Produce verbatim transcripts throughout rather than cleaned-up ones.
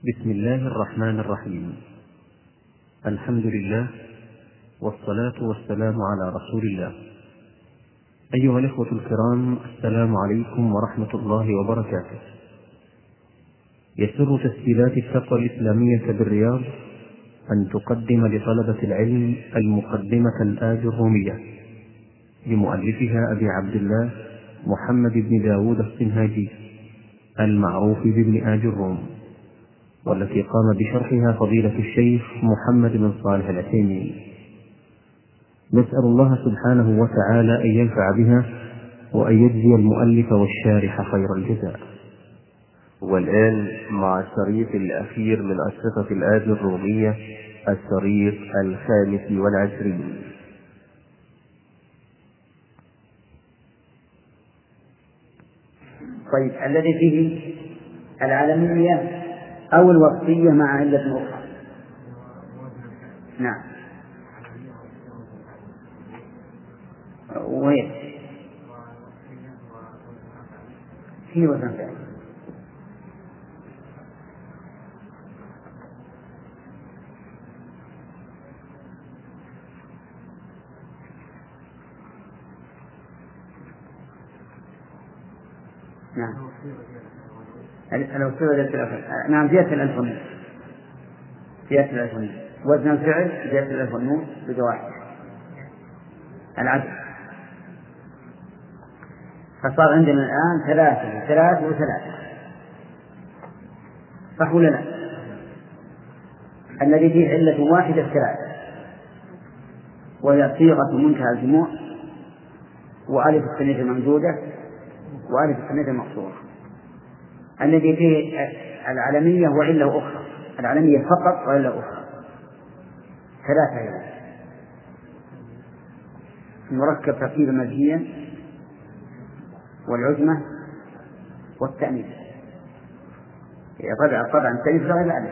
بسم الله الرحمن الرحيم. الحمد لله والصلاة والسلام على رسول الله. أيها الإخوة الكرام، السلام عليكم ورحمة الله وبركاته. يسر تسجيلات التقوى الإسلامية بالرياض أن تقدم لطلبة العلم المقدمة الآجرومية لمؤلفها أبي عبد الله محمد بن داود الصنهاجي المعروف بابن آجروم، والتي قام بشرحها فضيلة الشيخ محمد بن صالح العثيمين. نسأل الله سبحانه وتعالى أن ينفع بها وأن يجزي المؤلف والشارح خير الجزاء. والآن مع الشريط الأخير من أشرطة الآجرومية، الشريط الخامس والعشرين. طيب، الذي فيه العالمية أو الوصفية مع علة أخرى. نعم. وين في وزن فعل؟ نعم. الوصفية جهة نعم جهة الألف والنون، جهة الألف والنون. وزن الفعل جهة الألف والنون بجواحد العدد. فصار عندنا الآن ثلاثة وثلاثة وثلاثة، صح ولا لا؟ الذي فيه علة واحدة ثلاثة، وهي صيغة منتهى الجموع، وألف الثانية الممدودة، وألف الثانية المقصورة. الذي فيه العلمية وعلة أخرى، العلمية فقط وعلة أخرى، ثلاثة علة: المركب تركيبا مزجيا، والعجمة، والتأنيث. طبعا طبعا التأنيث غير الألف.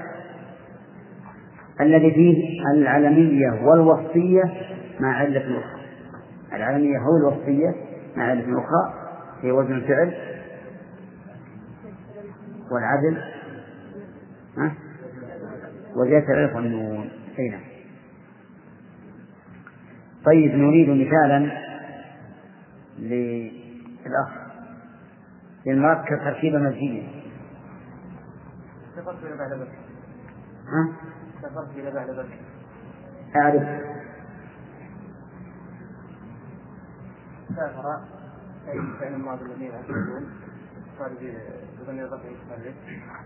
الذي فيه العلمية والوصفية مع علة أخرى. العلمية هو الوصفية مع علة أخرى، هي وزن الفعل والعدل وزيادة الألف والنون. هنا طيب، نريد مثالا للأخ للمركب تركيبا مزجيا. تفرق إلى بعد بكر. ها؟ تفرق إلى بعد بكر. أعرف. سافر فعل الماضي الذين يعتمدون قال بضمير الرفع يتحرك.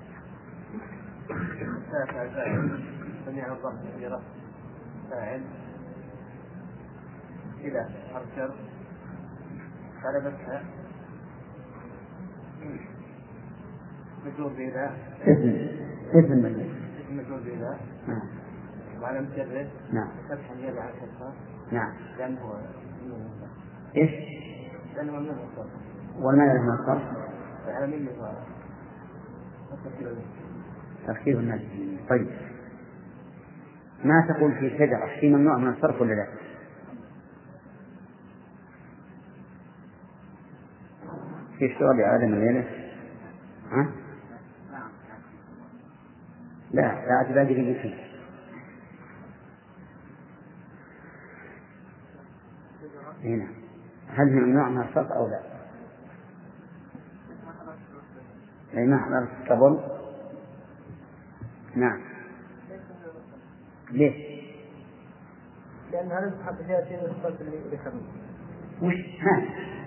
سافر فاعل سمع الضرب في رفع فاعل إلى حرف جر على بكر مجرور بإله اسم اسم مجرور اسم مجرور بإله. نعم. وعلى مجرد نعم. فتحا يدعى على الكسرة. نعم. لأنه إيش؟ لأنه من الصرف. والمعنى من الصرف العالمية تركيب الناس. طيب، ما تقول في شجرة في ممنوع من الصرف ولا لا؟ في اشتغال آدم الليلة؟ ها؟ لا لا اعتبادي في جسم. هنا هل هي ممنوع من الصرف أو لا؟ أي ما حضرت قبل. نعم. ليه؟ لأن هذا تحط فيها شيء من الصرف اللي ذكرناه. وش؟ ها؟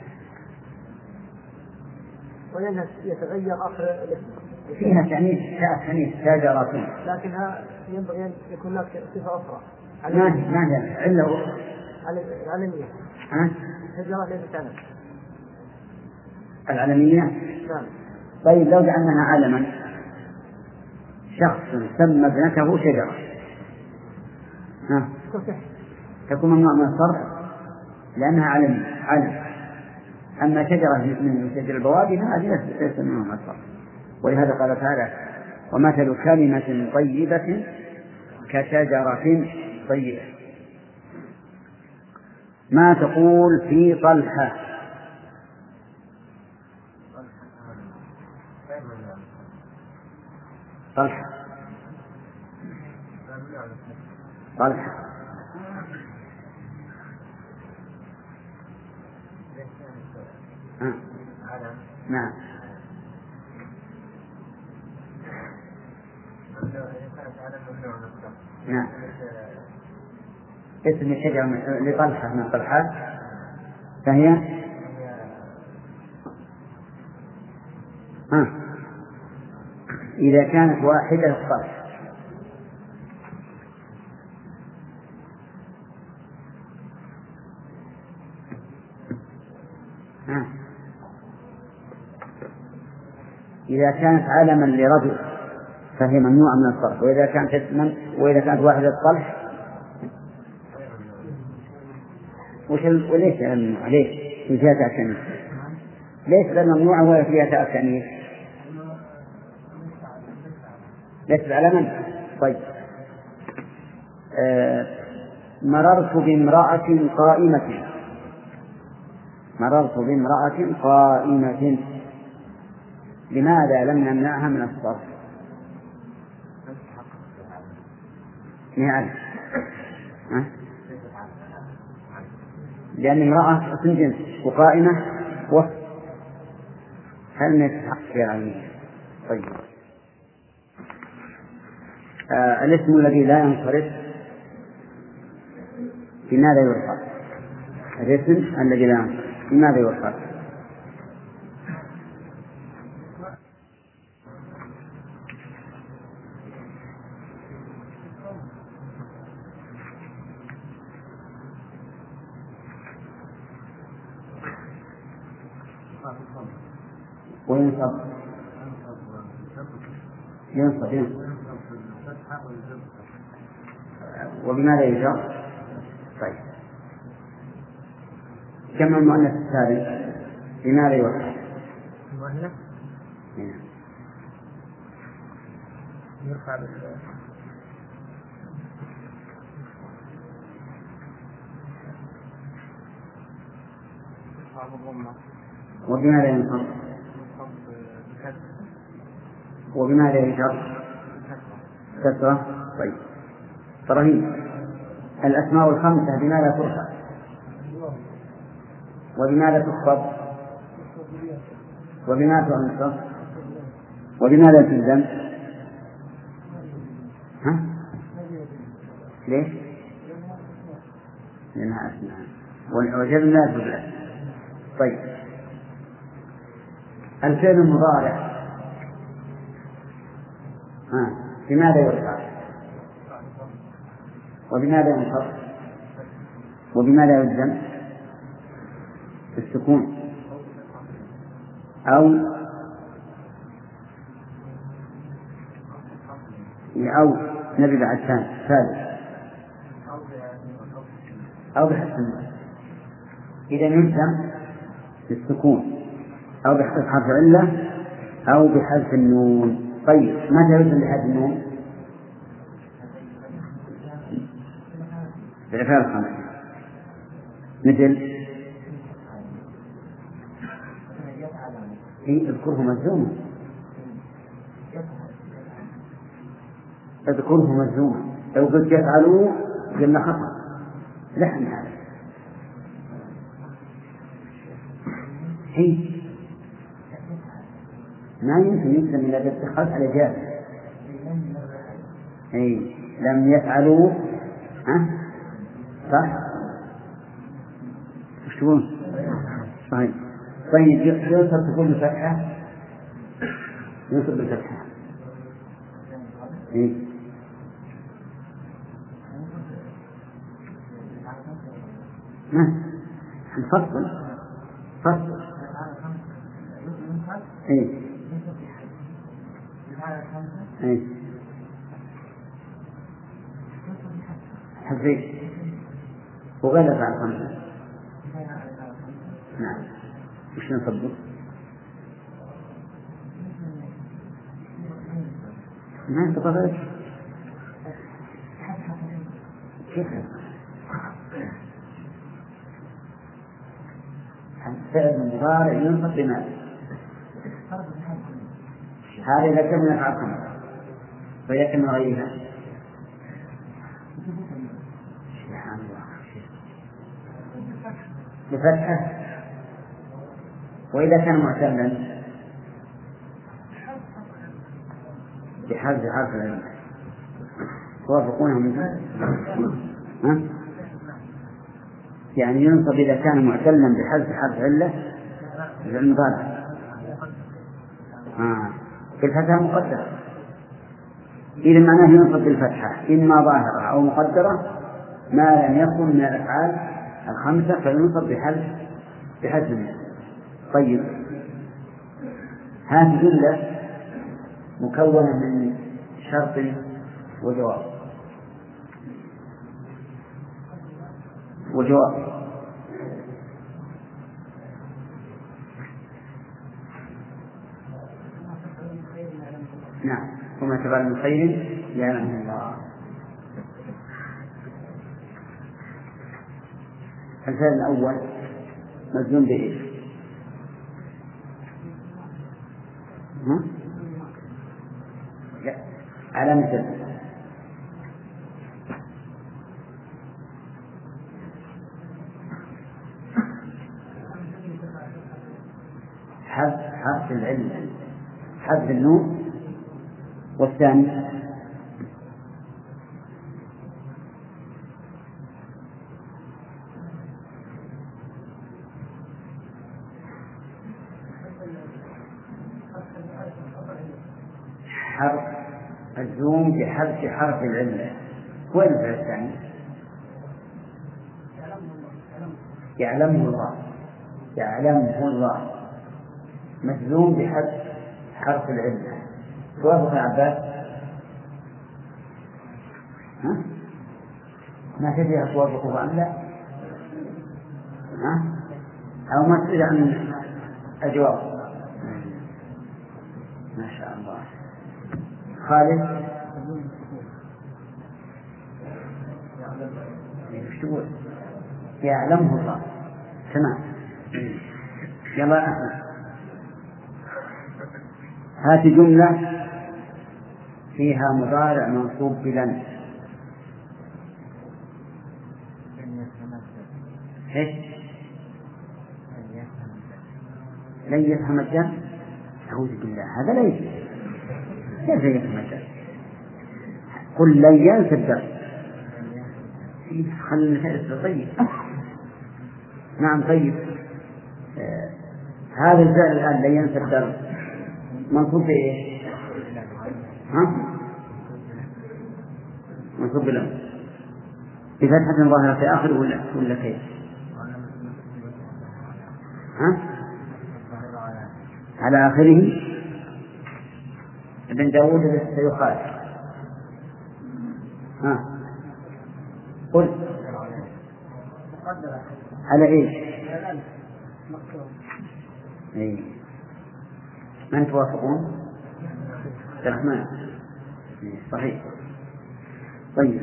ولأنها يتغير آخر الاسم. فيها تأنيث تأنيث شجرة، لكنها ينبغي أن يكون لك صفة أخرى. ما ما هي علة أخرى؟ العلمية. ها؟ شجرة ليست علم. العلمية. نعم. طيب، لو جعلناها علما، شخص سمى ابنته شجرة، ها؟ تكون ممنوع من الصرف لأنها علم علم. أما شجرة من شجر البوادي فهذه ليست ممنوع من الصرف. ولهذا قال تعالى: ومثل كلمة طيبة كشجرة طيبة. ما تقول في طلحة؟ طلحة طلحة. آه. نعم. نعم. اسم الشجرة لطلحة من طلحات فهي ها إذا كانت واحدة الطلح. ها إذا كانت علما لرجل فهي ممنوعة من الصرف، وإذا كانت اسما وإذا كانت واحدة الطلح وش وليش ممنوع؟ ليش فيها تأكيد؟ ليش غير ممنوعة ولا فيها تأكيد؟ ليس على من؟ طيب. آه مررت بامرأة قائمة. مررت بامرأة قائمة لماذا لم نمنعها من الصرف؟ نعم. ها؟ لأن امرأة اسم جنس وقائمة وصف، هل يستحق يعني؟ طيب. آه الاسم الذي لا ينصرف بماذا يرفع؟ الاسم الذي لا ينصرف بماذا يرفع؟ وينصب ينصب ينصب وبماذا يجر؟ طيب. كما المؤنث الثالث بماذا يرفع؟ يرفع بال وبماذا ينصب؟ وبماذا يجر؟ كسرة. طيب. إبراهيم الأسماء الخمسة بماذا ترفع؟ وبماذا تخفض؟ وبماذا تنصب؟ وبماذا تلزم؟ ها؟ ليش؟ لأنها أسماء وجدنا الجملة. طيب. الفعل المضارع ها بماذا يرفع؟ وبماذا ينصب؟ وبماذا يلزم؟ بالسكون أو أو نبي بعد ثالث أو بحذف النون. إذا يلزم بالسكون أو بحذف حرف علة أو بحذف النون. طيب ماذا يلزم بحذف النون؟ بالأفعال الخمسة مثل في اذكره مجزوما اذكره مجزوما لو قلت يفعلوا قلنا خطأ لحن هذا هي ما يمكن يسلم إلا باتخاذ على جاز. أي لم يفعلوا ها صح وش تقول؟ صحيح. طيب ينصب تكون بفتحة ينصب بالفتحة. إيه ما نفصل فصل. إيه إيه حزين وغير على خمسة. نعم وش نصبه؟ ما أنت طبعا كيف الفعل المضارع ينصب بماذا؟ هذا إذا كان من أفعال خمسة فيكن غيرها بفتحة. وإذا كان معتلا بحذف حرف العلة توافقونه من ها؟ يعني ينصب إذا كان معتلا بحذف حرف علة المضارع آه. بالفتحة مقدرة. إذا معناه ينصب بالفتحة إما ظاهرة أو مقدرة ما لم يكن من الأفعال الخمسة فينصب بحذف بحذف. طيب هذه جملة مكونة من شرط وجواب وجواب نعم. وما تفعل من خير يعلمه الله. الفعل الأول مجزوم بإيش؟ ها؟ لا علامة جزم. حذف حرف العلة حذف النون. والثاني حرف الزوم بحذف حرف العلة. وين الفعل الثاني؟ يعلمه الله يعلمه الله مجزوم بحذف حرف العلة. توافق يا عباس؟ ها؟ ما تدري توافقه أم لا؟ ها؟ أو ما تدري عن الجواب؟ ما شاء الله. خالد ايش تقول؟ يعلمه الله. تمام. يلا أحمد هات جملة فيها مضارع منصوب بلن. ايش؟ لن يفهم الجن. أعوذ بالله هذا لا يجوز. كيف يفهم الجن؟ قل لن ينسى الدرس. خلنا نفعل. طيب نعم. طيب آه. هذا الفعل الآن لن ينسى الدرس منصوب بإيه؟ ها؟ منصوب بلن بفتحة ظاهرة في آخر ولا ولا كيف؟ ها؟ على آخره. ابن داود سيخالف. ها؟ قل على إيش؟ إيه؟ من توافقون؟ الرحمن. صحيح. طيب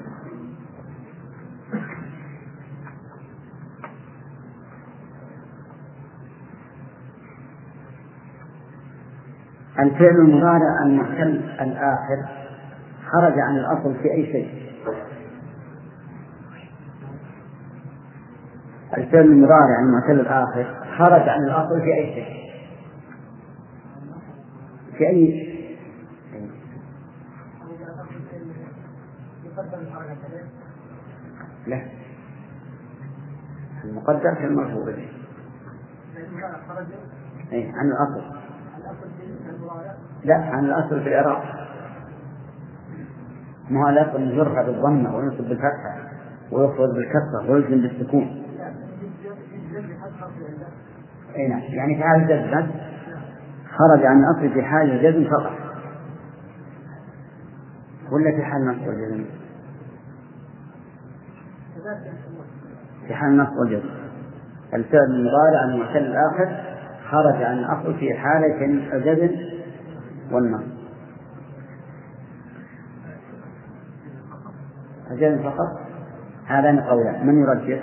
الفعل المضارع المحتل الآخر خرج عن الأصل في أي شيء. الفعل المضارع المحتل الآخر خرج عن الأصل في أي شيء. في أي لا المقدر في المرفوع به أي عن الأصل. لا عن الأصل في الإعراب. ما هو الأصل يرفع بالضمة وينصب بالفتحة ويخفض بالكسرة ويلزم بالسكون. أي نعم. يعني في حال الجزم خرج عن الأصل في حال الجزم فقط ولا في حال النصب والجزم؟ في حال النصب والجزم. الفعل المضارع المحتل الآخر خرج عن الأصل في حالة الجزم والنصب. الجزم فقط. هذان قولان. من يرجح؟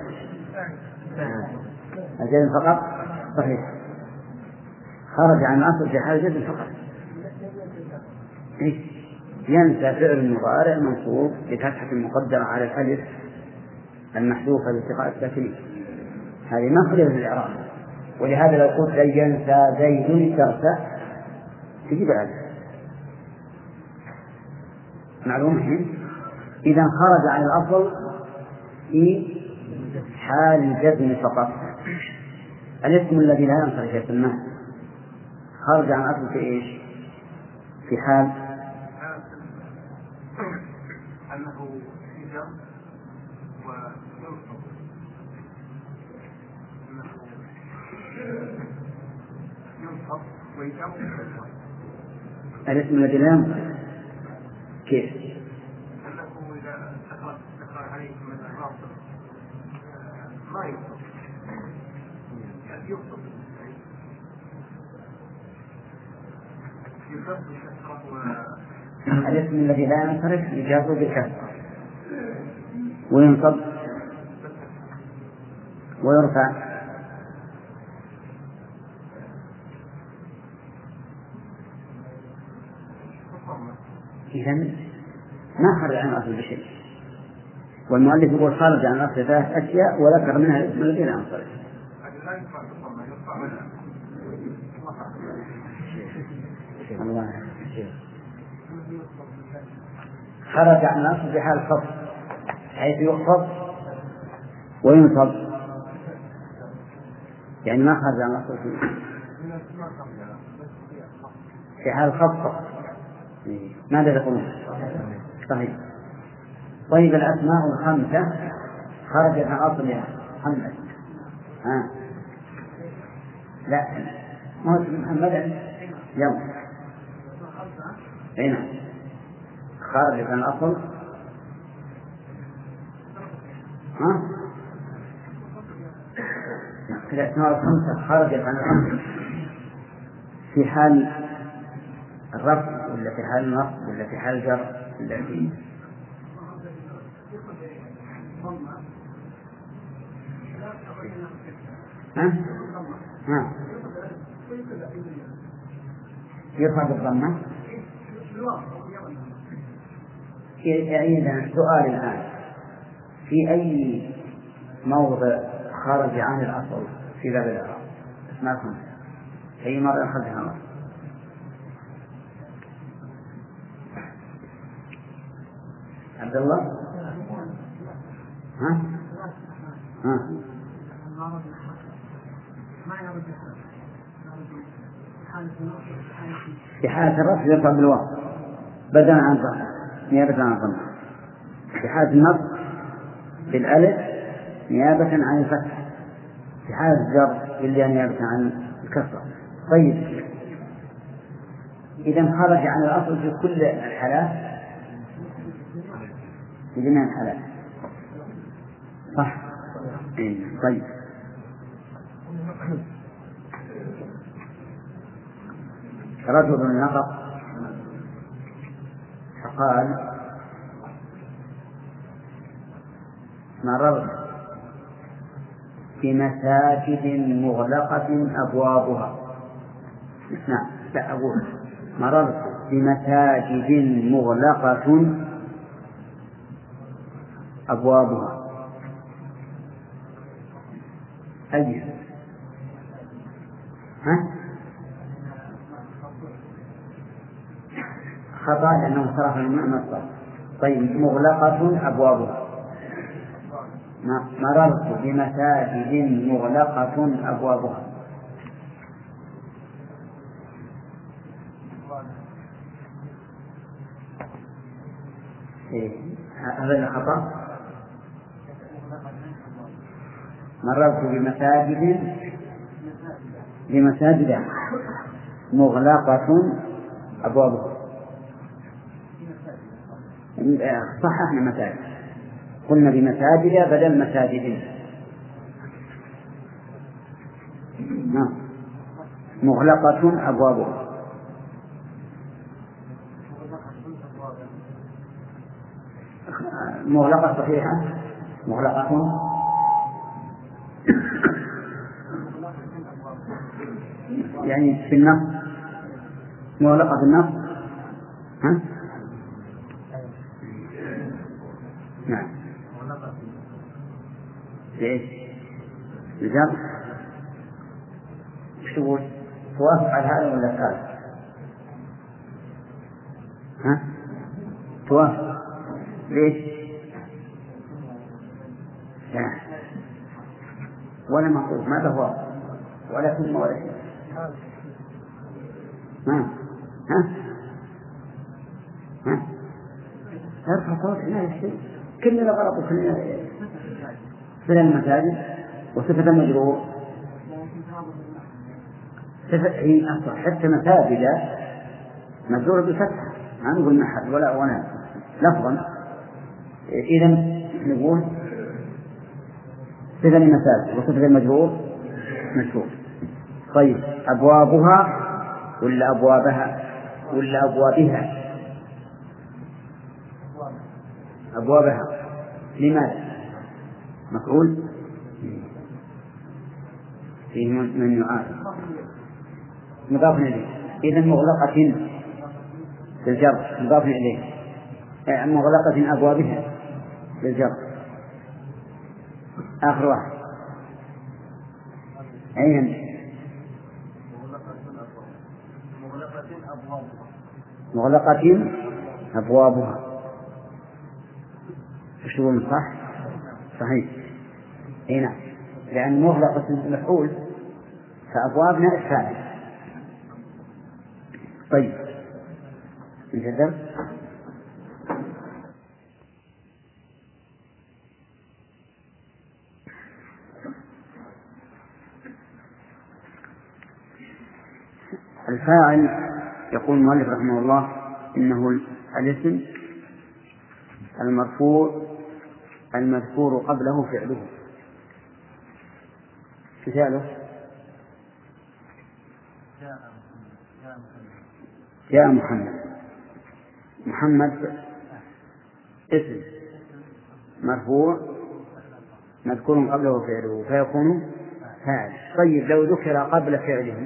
الجزم فقط. صحيح. خرج عن الأصل في حال الجزم فقط. إيه؟ ينسى فعل مضارع منصوب بفتحة مقدرة على الألف المحذوفة لالتقاء الساكنين، هذه ما خليها من الإعراب. ولهذا لو قلت لن ينسى زيد ترسى تجيب الألف معلومة. إذا خرج عن الأصل في حال الجزم فقط. الاسم الذي لا ينصرف يسمى خرج عن الأصل في إيش؟ في حال أنه يجر وينصب، أنه ينصب ويجر. الاسم الذي لا ينصرف كيف؟ أنه إذا دخل دخل عليه مثلا ناصب ما ينصب، ينصب ينصب بالكسرة. الاسم الذي لا ينصرف يجاز بالكسر وينصب ويرفع. إذن ما خرج عن الأصل بشيء، والمؤلف يقول خرج عن الأصل ثلاث أشياء وذكر منها الاسم الذي لا ينصرف. الله خرج عن الأصل في حال الخفض حيث يخفض وينصب، يعني ما خرج عن الأصل في حال الخفض. ماذا تقولون؟ صحيح. طيب الأسماء الخمسة خرجت عن أصلها محمد. ها لا ما هو محمد يوم هنا خرجت عن الأصل. ها الأسماء الخمسة خرجت عن الأصل في حال الرفع ولا في حال النصب ولا في حال الجر ولا في ها ها يرفع بالضمة. إذا السؤال الآن في أي موضع خرج عن الأصل في باب الإعراب ما فهمت أي مرة خرج عن الأصل؟ عبد الله ها ها في حالة الرفع يرفع بالواو بدلا عن ضمة نيابة عن ضمة، في حالة النصب بالألف نيابة عن الفتح، في حالة الجر بالياء نيابة عن الكسرة. طيب إذا خرج عن الأصل في كل الحالات في جميع الحالات صح؟ طيب رجل نطق فقال مررت في مساجد مغلقة أبوابها. نعم لا أقول مررت في مساجد مغلقة أبوابها. أي ها خطأ لأنه صرف المصدر. طيب مغلقة أبوابها. مررت بمساجد مغلقة أبوابها. إيه هذا خطأ. مررت بمساجد بمساجد مغلقة أبوابها. صححنا مساجد قلنا بمساجد بدل مساجد. نعم مغلقة أبوابها. مغلقة صحيحة مغلقة يعني في النص مغلقة في النص ها نعم. ليش؟ الجر وش تقول؟ توافق على هذا ولا هذا؟ ها؟ توافق. ليش؟ لا ولا مقصود ما له ولا ثم ولا شيء. ها ها ها ارفع صوت هنا شيء كلنا غلط وكلنا في المساجد. وصفة المجرور صفة هي أصلا حتى مساجد مجرور بفتحة ما نقول محل ولا ولا لفظا. إذا نقول صفة المساجد وصفة المجرور مشهور. طيب أبوابها ولا أبوابها ولا أبوابها؟ أبوابها. لماذا؟ مفعول فيه من يعارض مضاف إليه. إذا مغلقة بالجر مضاف إليه مغلقة أبوابها بالجر. آخر واحد أين؟ مغلقة أبوابها. وش تقول صح؟ صحيح. هنا لأن مغلقة مفعول فأبوابنا الفاعل. طيب نجدد. الفاعل يقول المؤلف رحمه الله إنه الاسم المرفوع المذكور قبله فعله. مثاله يا محمد. محمد اسم مرفوع مذكور قبله فعله فيكون فاعل. طيب لو ذكر قبل فعله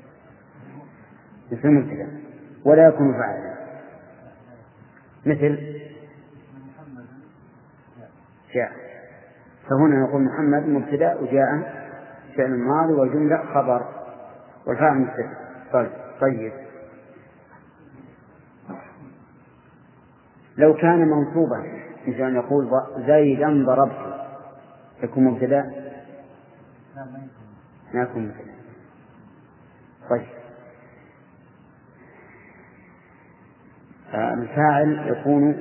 اسم مبتدأ ولا يكون فاعلا مثل جاء. فهنا نقول محمد مبتدأ وجاء فعل ماضي والجملة خبر والفاعل مبتدأ. طيب طيب لو كان منصوبا مثل أن يقول زيدا ضربت يكون مبتدأ لا يكون مبتدأ. طيب الفاعل يكون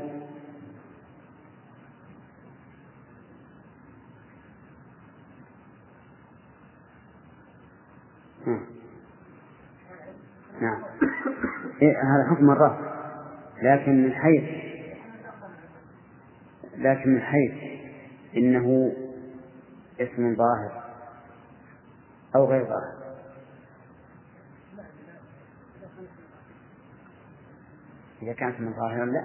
نعم إيه هذا حكم الرفع لكن من حيث لكن من حيث إنه اسم ظاهر أو غير ظاهر. إذا كان اسم ظاهرا لا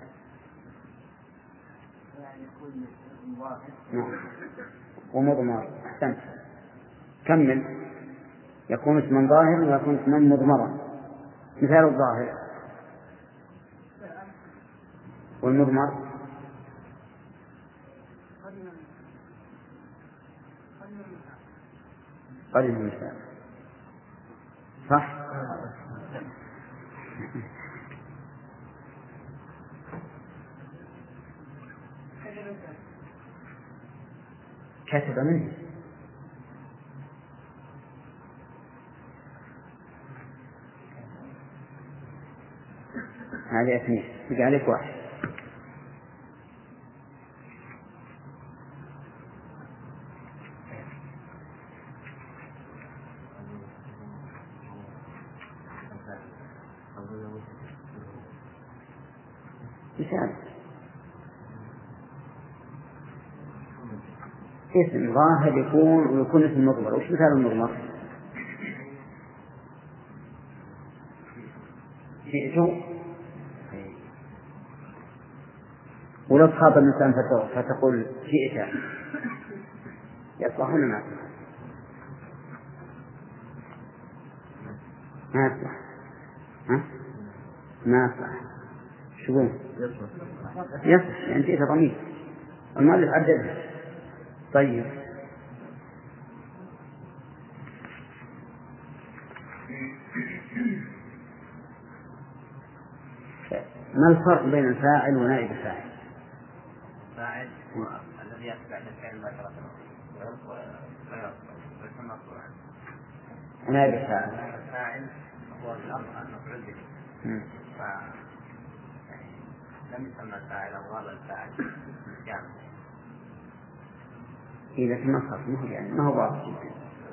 نعم ومضمر. أحسنت كمل. يكون اسما ظاهرا ويكون اسما مضمرا. مثال الظاهر والمضمر قريب من المثال صح. كتب منه هذه اثنين يجي عليك واحد. مثال اسم ظاهر يكون ويكون اسم مضمر. وش مثال المضمر؟ جئت ولو تخاطب الإنسان فتقول جئت يصلح ولا ما يصلح؟ ما يصلح. ها؟ ما يصلح. شو يصلح؟ يصلح يعني جئت ضمير المؤلف عددها. طيب ما الفرق بين الفاعل ونائب الفاعل؟ الفاعل هو الذي يتبع الفعل مباشرة ويسمى مفعولا. نائب الفاعل الفاعل هو الأصل المفعول به. لم يسمى الفاعل أو غاب الفاعل يعني. إذا كان مصر يعني ما هو واضح جدا.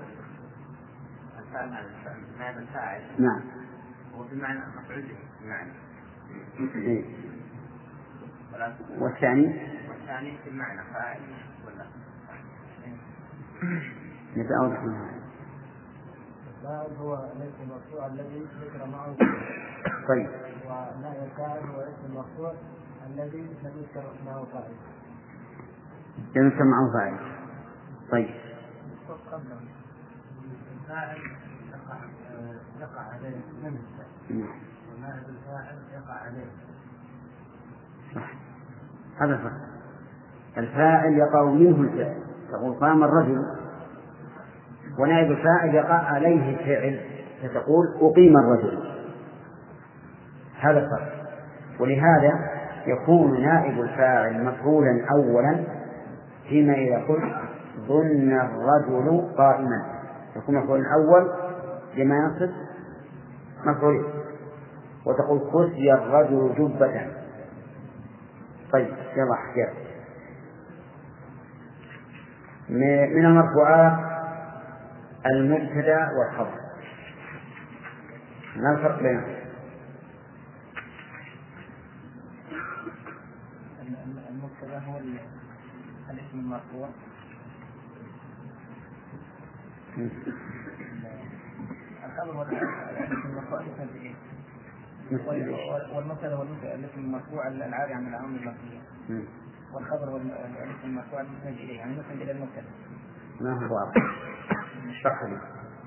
الفاعل نائب الفاعل نعم هو بمعنى مفعول به بمعنى. إيه. والثاني والثاني بمعنى فاعل ولا نبي أوضح من هذا. الفاعل هو الاسم المرفوع الذي ذكر معه. طيب ونائب الفاعل هو الاسم المرفوع الذي لم يذكر معه فاعل. لم يذكر معه فاعل. طيب الفاعل يقع عليه من الفاعل ونائب الفاعل يقع عليه. صح هذا فرق. الفاعل يقع منه الفعل تقول قام الرجل، ونائب الفاعل يقع عليه الفعل فتقول أقيم الرجل. هذا الفرق. ولهذا يكون نائب الفاعل مفعولا أولا فيما إذا قلت ظن الرجل قائما، يكون مفعول أول لما ينصب مفعول، وتقول كسي الرجل جبة. طيب يلا احكي. من المرفوعات المبتدأ والخبر، ما الفرق بينهم؟ المبتدأ هو الاسم المرفوع الخبر هو الاسم المرفوع والمبتدأ هو الاسم المرفوع العاري عن العامل المرفوع، والخبر هو الاسم المرفوع المسند إليه يعني مسند إلى المبتدأ. ما هو واضح. اشرح لي.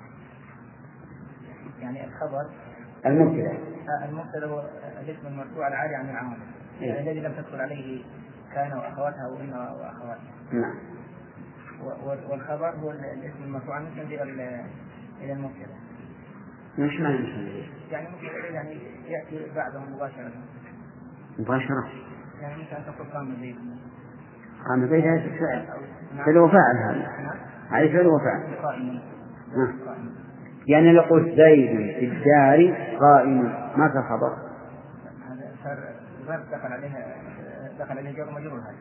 يعني الخبر المبتدأ المبتدأ هو الاسم المرفوع العاري عن العامل يعني الذي لم تدخل عليه كان وأخواتها أو إن وأخواتها. نعم. والخبر هو الاسم المرفوع المسند إلى إلى المبتدأ. مش معنى مسند؟ يعني ممكن يعني يأتي بعده مباشرة. مباشرة. يعني مثل أن تقول قام زيد. قام زيد هذا الفعل. فعل وفاعل هذا. هذا فعل وفاعل. قائم. يعني لو قلت زيد في الدار قائم ما في خبر. هذا صار ظرف دخل عليها دخل عليه جر مجرور هذا.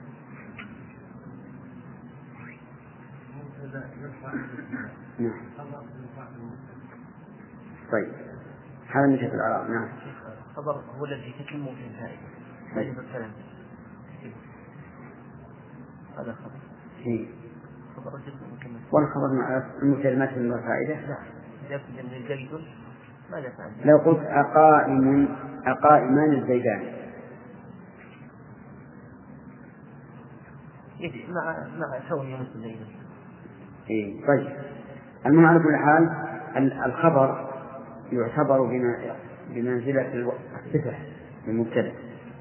نعم. طيب هذا من شكل العراق. نعم. الخبر هو الذي تتم في الفائدة. طيب. هذا خبر. إيه. خبر جدا مكمل. والخبر مع المكلمات الفائدة. لا. جاءت من زيد ماذا فعل؟ لو قلت أقائم أقائمان الزيدان. يجي مع مع كوني مثل زيد. إيه. طيب المهم على كل حال الخبر يعتبر بمنزلة الصفة المبتدأ،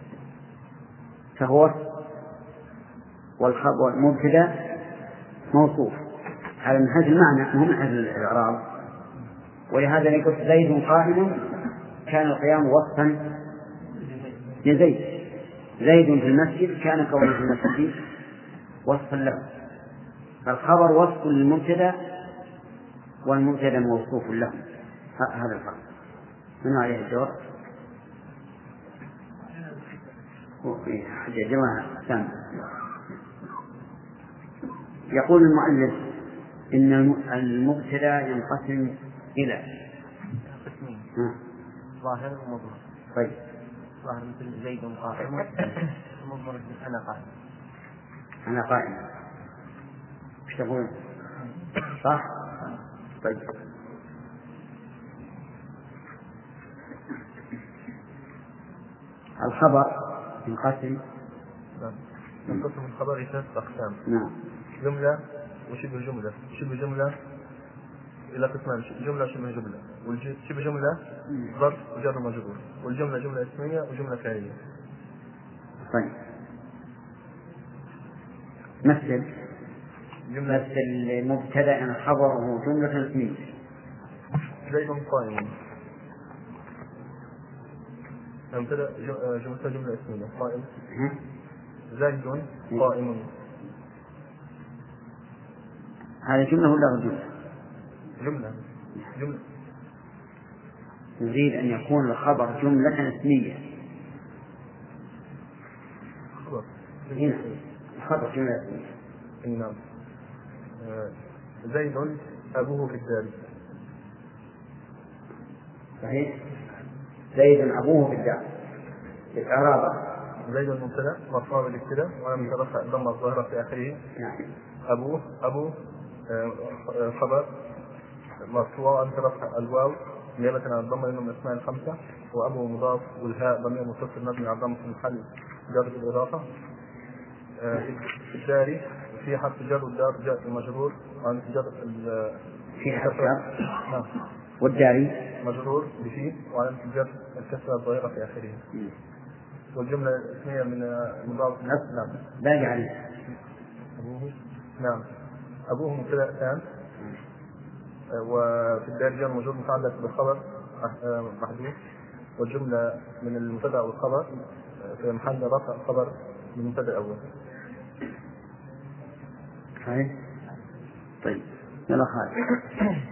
فهو والخبر مبتدأ موصوف على من حيث المعنى مو من حيث الإعراب. ولهذا يقول زيد قائم كان القيام وصفا لزيد. زيد في المسجد كان كونه في المسجد وصفا له. فالخبر وصف للمبتدأ والمبتدأ موصوف له. هذا الفرق. من عليه الدور؟ جماعة سامع. يقول المؤلف إن المبتدأ ينقسم إلى قسمين ظاهر ومضمر. طيب ظاهر مثل زيد قائم ومضمر مثل أنا قائم. أنا قائم. إيش تقول؟ صح؟ طيب الخبر ينقسم. نعم. ينقسم الخبر إلى ثلاثة أقسام. نعم. جملة وشبه جملة. شبه جملة إلى قسمان، جملة وشبه جملة. والشبه جملة ظرف وجر ومجرور، والجملة جملة اسمية وجملة فعلية. طيب مثل جملة مثل مبتدأ خبره جملة اسمية. زيد قائم. مبتدأ جملة جملة اسمية قائم. زيد قائم. هذه جملة ولا غير جملة؟ جملة. جملة. نريد أن يكون الخبر جملة اسمية. خبر. هنا الخبر جملة اسمية. نعم. زيد أبوه في الدار. صحيح. زيد أبوه في الدار. الإعراب زيد المبتدأ مرفوع بالابتداء ولم يترفع الضمة الظاهرة في آخره. نعم. أبوه أبوه خبر مرفوع ولم يترفع الواو نيابة عن الضمة لأنه من الأسماء الخمسة، وأبوه مضاف والهاء ضمير متصل مبني على الضمة في محل جر بالإضافة. الداري في حرف جر والدار جاء المجرور وعن جر في حرف جر. نعم. والداري مجرور بفيه وعن جر الكسرة الظاهرة في آخره. والجملة الاسمية من مضاف. نعم. باقي عليه. أبوه. نعم. أبوه مبتدأ ثان وفي الدار جر مجرور متعلق بالخبر محذوف، والجملة من المبتدأ والخبر في محل رفع خبر من المبتدأ الأول. صحيح. طيب يلا خالد.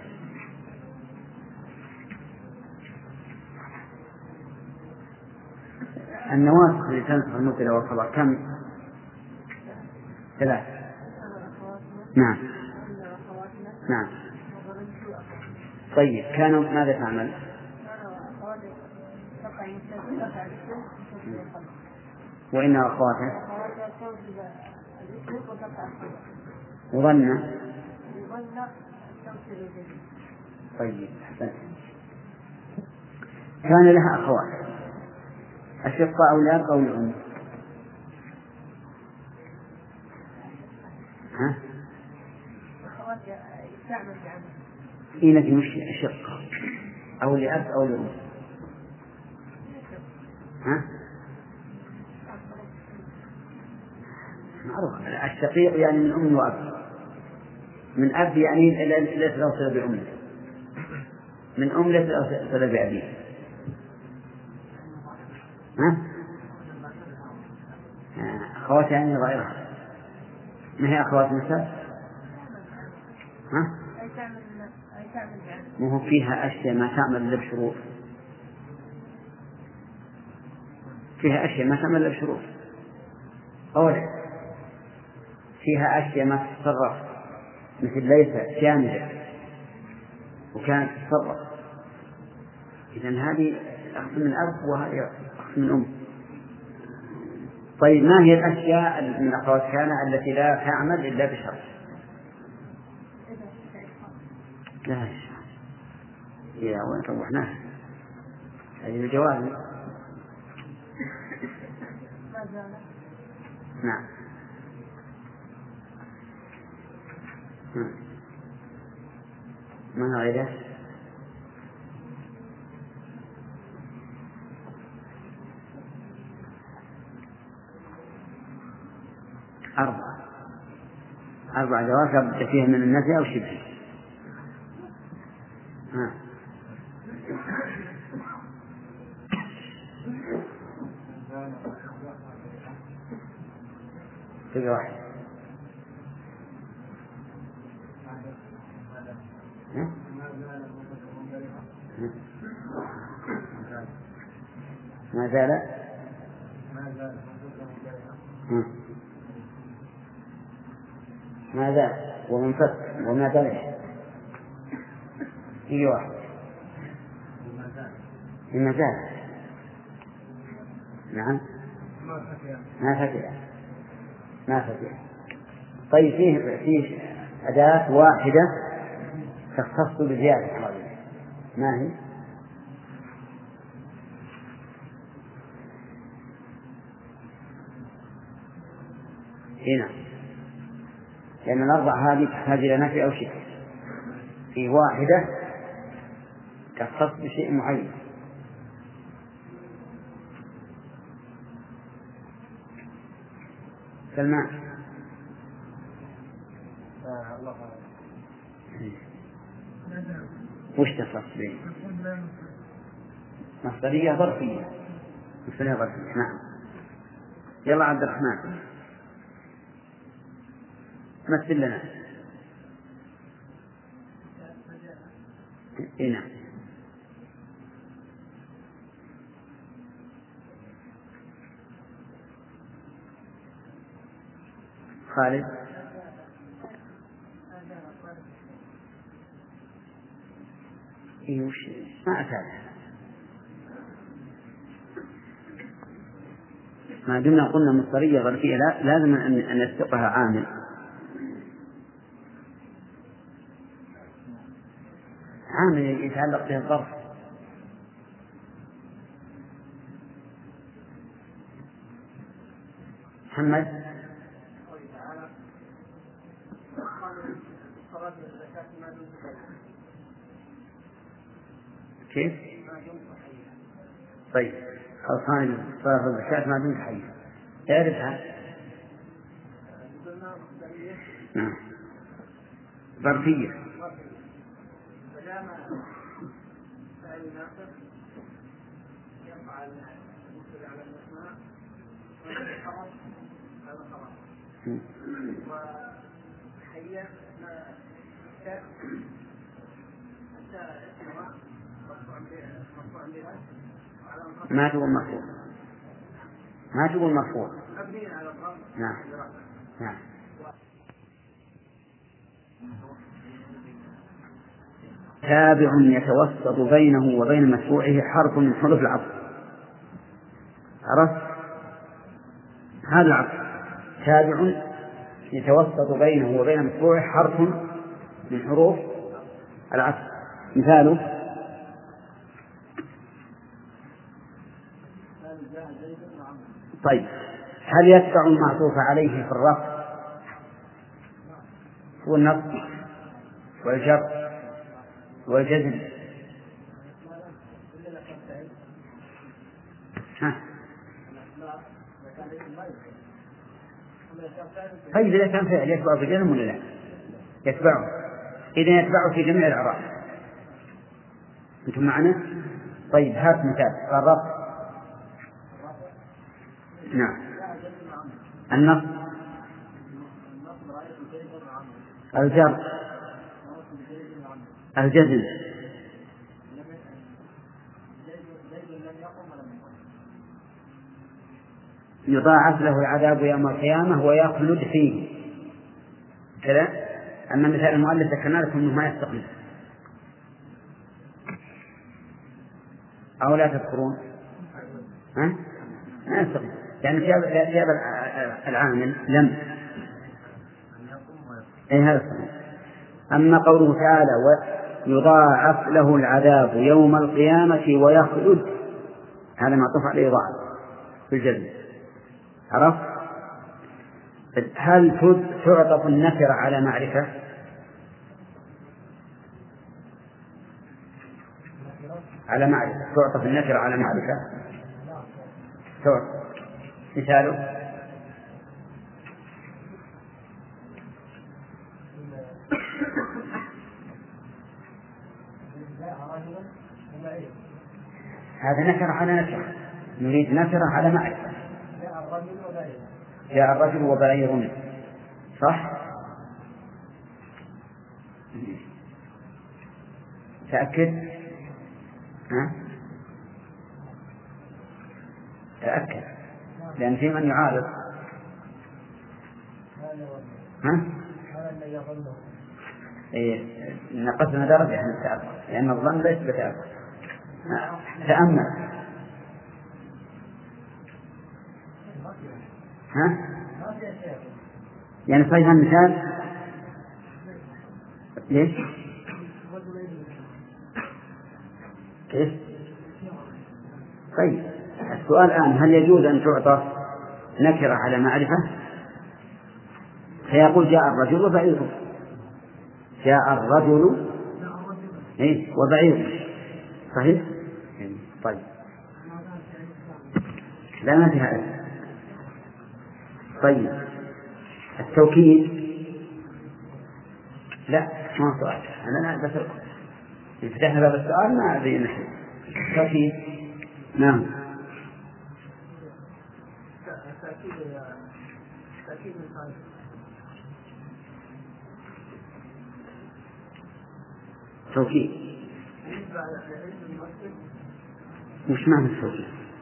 النواسخ اللي تنسخ المبتدأ والخبر كم؟ ثلاث. نعم. نعم. طيب كانوا ماذا تعمل؟ وإن أخواته وظن. طيب أحسنت. كان لها أخوات أشقاء أو لأب أو لأم. ها؟ إيه لكن مش أشقاء أو لأب أو لأم. ها؟ معروف. الشقيق يعني من أم وأب. من أب يعني ليس له صلة بأمه. من أم ليس له صلة بأبيه. ها؟ أخوات يعني غيرها. ما هي أخوات نساء؟ ها؟ ما هو فيها أشياء ما تعمل إلا بشروط. فيها أشياء ما تعمل إلا بشروط. أولا فيها أشياء ما تتصرف مثل ليس جامدة وكانت تتصرف. إذن هذه أخذ من أب وهذه أخذ من أم. طيب ما هي الأشياء من أخوات كان التي لا تعمل إلا بشرط؟ لا يا وين روحناها هذه الجواب. نعم. ما غيره؟ أربعة. أربع جواب لابد فيها من النفي أو شبه. ها. تلقى واحد. ها؟ ما زال ما زال ومنفك وما زال هي واحد. ما زال. نعم. ما فتح. ما فتح. طيب فيه فيه أداة واحدة تختص بزيادة هذه. ما هي؟ هنا. لأن الأربع هذه تحتاج إلى نفي أو شيء. في واحدة تختص بشيء معين. سلمان الله أعلم. وش تصف به؟ مصدرية ظرفية. مصدرية ظرفية. نعم. يلا عبد الرحمن مثل لنا. إيه نعم. خالد إيه وش ما أفعل. ما دمنا قلنا مصدرية ظرفية لا لازم أن نسبقها عامل. عامل يتعلق به الظرف. محمد كيف؟ طيب خلصان صلاة الزكاة ما دمت حي تعرفها؟ نعم ظرفية. ما تقول مرفوع. ما تقول مرفوع. نعم نعم. تابع يتوسط بينه وبين مشروعه حرف من حروف العطف. عرفت؟ هذا العطف تابع يتوسط بينه وبين مشروعه حرف من حروف العطف. مثاله طيب هل يتبع المعطوف عليه في الرفع والنصب والجر والجزم؟ ها. طيب إذا كان فعل يتبع بجزم ولا لا؟ يتبعه. إذا يتبعه في جميع الأعراف. أنتم معنا؟ طيب هات مثال الرفع. نعم. النصب الجر الجزم يضاعف له العذاب يوم القيامة ويخلد فيه كذا. أما مثال المؤلف ذكرنا لكم أنه ما يستقيم أو لا تذكرون ها؟ ما يستقيم يعني جاب العامل لم أي هذا الصحيح. أما قوله تعالى ويضاعف له العذاب يوم القيامة ويخلد هذا معطوف عليه يضاعف في الجزم. عرفت؟ هل تعطف النكرة على معرفة؟ على معرفة تعطف النكرة على معرفة تعطف. مثاله هذا نكرة على نكرة نريد نكرة على معرفة. جاء الرجل وبعير صح؟ تأكد ها؟ تأكد لأن في من يعارض ها؟ إيه نقصنا درجة عن التأكد لأن الظن ليس بتأكد. تأمل ها؟ يعني صحيح المثال ليش؟ كيف؟ طيب السؤال الآن هل يجوز أن تعطى نكرة على معرفة؟ فيقول جاء الرجل وبعيره جاء الرجل إيه وبعيره صحيح؟ طيب لا ما في هذا. طيب التوكيد لا ما سؤال، أنا لا بس إن فتحنا باب السؤال ما أدري نحن توكيد. نعم. توكيد مش معنى التوكيد؟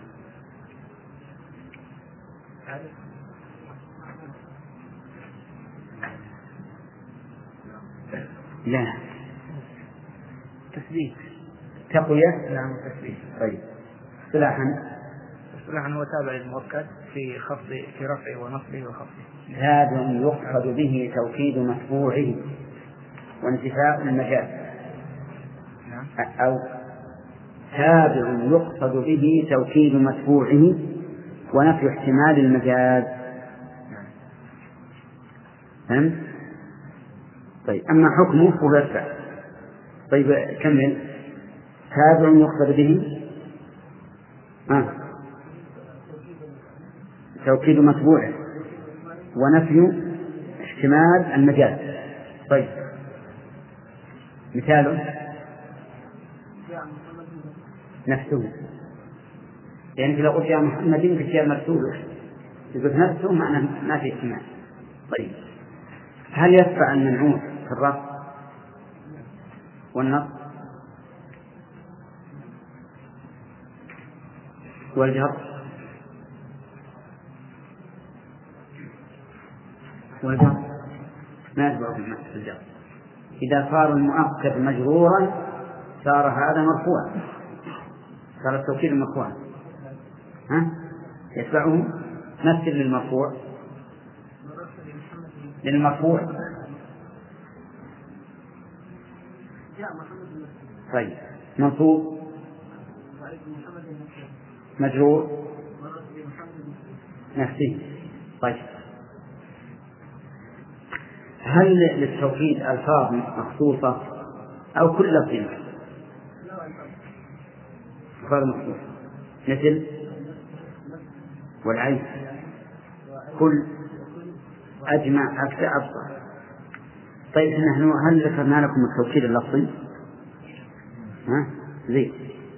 لا تثبيت. تقوية. نعم تثبيت. طيب اصطلاحا اصطلاحا هو تابع للمؤكد في خفض في رفعه ونصبه وخفضه. تابع يقصد به توكيد متبوعه وانتفاء المجاز. نعم. أو تابع يقصد به توكيد متبوعه ونفي احتمال المجاز. فهمت؟ طيب أما حكمه فهو يرفع. طيب كمل. تابع يقصد به آه. توكيد متبوعه ونفي احتمال المجاز. طيب مثاله نفسه، يعني لو قلت يا محمد قلت يا مرسوله، يقول نفسه معناه ما في احتمال. طيب هل يدفع المنعوت في الرفع والنصب والجر والجر؟ ما يدفع في الجر. إذا صار المؤكد مجرورا صار هذا مرفوعا، صار التوكيد مرفوعا. ها يتبعه مثل للمرفوع للمرفوع. طيب منصوب مجرور نفسه. طيب هل للتوكيد ألفاظ مخصوصة أو كل لفظ؟ ألفاظ مخصوصة مثل والعين كل أجمع أكثر أبصر. طيب نحن هل ذكرنا لكم التوكيد اللفظي؟ ها زين.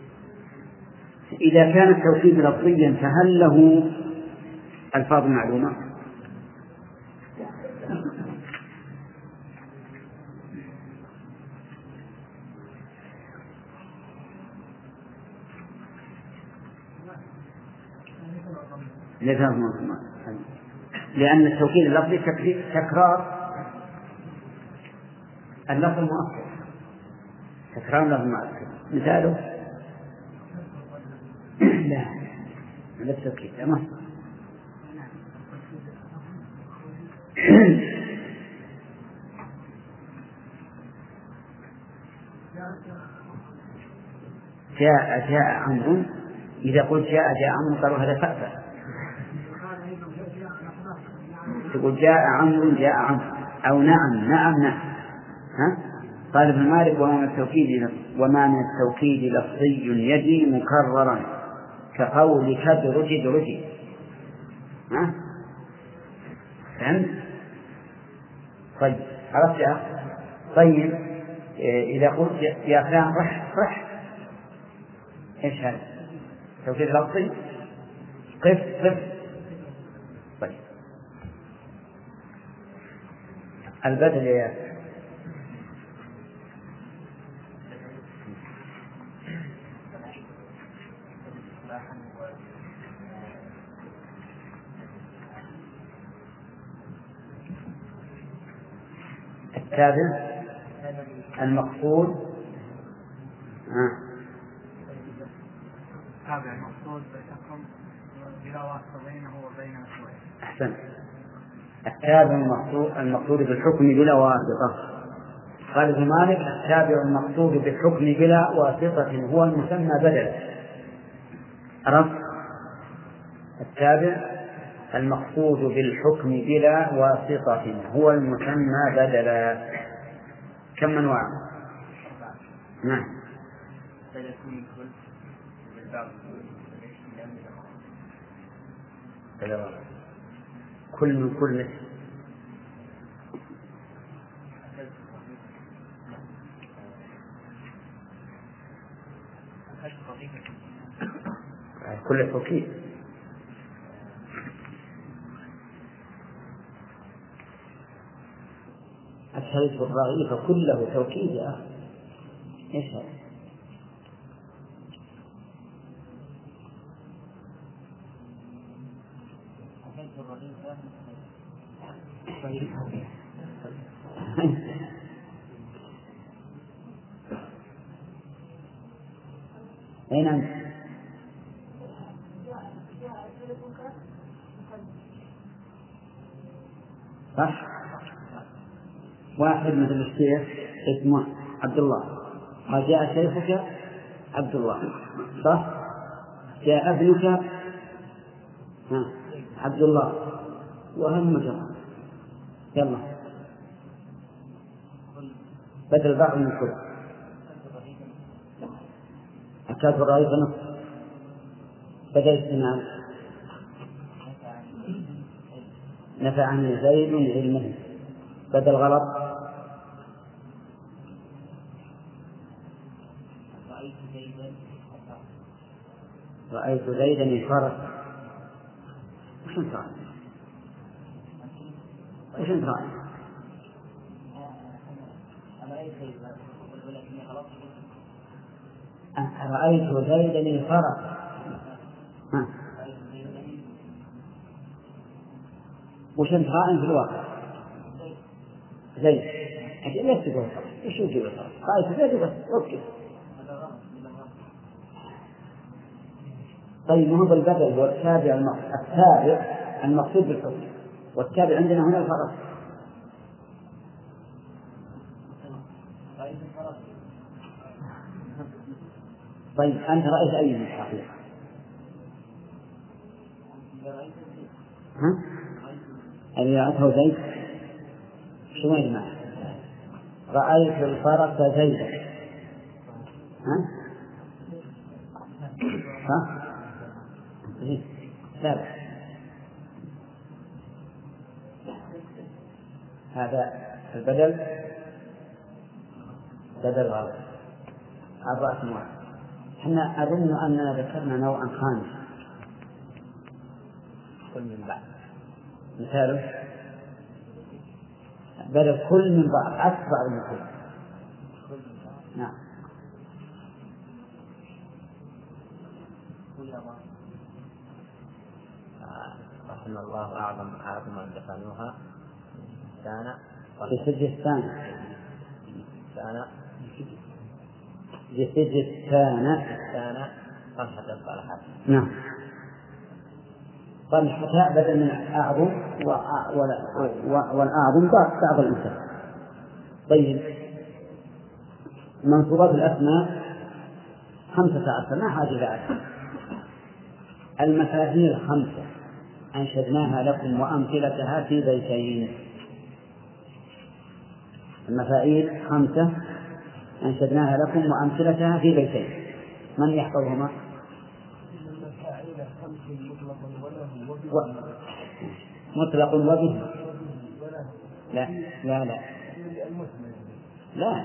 إذا كان التوكيد لفظيا فهل له ألفاظ معلومة؟ لأن التوكيد اللفظي تكرار اللفظ المؤكد، تكرار اللفظ المؤكد. مثاله لا لا التوكيد تمام. جاء جاء عمرو، إذا قلت جاء جاء عمرو قالوا هذا فأفة. تقول جاء عمرو جاء عمرو أو نعم نعم نعم. ها؟ قال ابن مالك وما من التوكيد وما من التوكيد لفظي يجي مكررا كقولك درج درج. ها؟ فهمت؟ طيب عرفت يا أخي؟ طيب إذا قلت يا فلان رح رح إيش هذا؟ توكيد لفظي. قف قف. طيب البدل يا التابع المقصود. آه. التابع المقصود بالحكم بلا واسطة بينه وبين مسؤوله. أحسن. التابع المقصود المقصود بالحكم بلا واسطة. قال ابن مالك التابع المقصود بالحكم بلا واسطة هو المسمى بدلا. عرفت؟ التابع المقصود بالحكم بلا واسطة هو المسمى بدلا. كم من واحد؟ نعم. كل من كل للتوكيد. أشهد الرغيف كله توكيد يا أخي. إيش هذا؟ أين أنت؟ صح؟ واحد مثل الشيخ اسمه عبد الله، قال جاء شيخك عبد الله، صح؟ جاء ابنك ها عبد الله، وهم جمع. يلا بدل بعض من كل أكاد الرأيض نصف بدل استعمال نفعني زيد علمه بدل غلط رأيت زيدا انفرد. وش انت رأيت؟ وش انت رأيت؟ رأيت زيدا انفرد. ها وش انت رأيت في الواقع؟ زيد أكيد لا تقول وش يجيب رأيت زيد بس أوكي. طيب ما هو بالبدل هو التابع التابع المقصود بالحكم، والتابع عندنا هنا الفرق. طيب أنت رأيت أي من الحقيقة؟ ها؟ اللي رأيته زيد شو ما يجمع؟ رأيت الفرق زيدا. ها؟ ها؟ لا هذا البدل بدل غلط. أربعة أنواع. احنا أظن أننا ذكرنا نوعا خامس كل من بعض، مثاله بدل كل من بعض أكبر من كل. نعم رحم الله أعظم أعظم أن دفنوها كان بسجستان كان بسجستان كان طلحة الطلحة. نعم طلحة بدل من أعظم والأعظم بعض الإنسان. طيب منصوبات الأسماء خمسة عشر ما حاجة إلى عشر. المفاهيم خمسة أنشدناها لكم وأمثلتها في بيتين. المفاعيل خمسة أنشدناها لكم وأمثلتها في بيتين. من يحفظهما؟ و... مطلق وبه. لا لا لا لا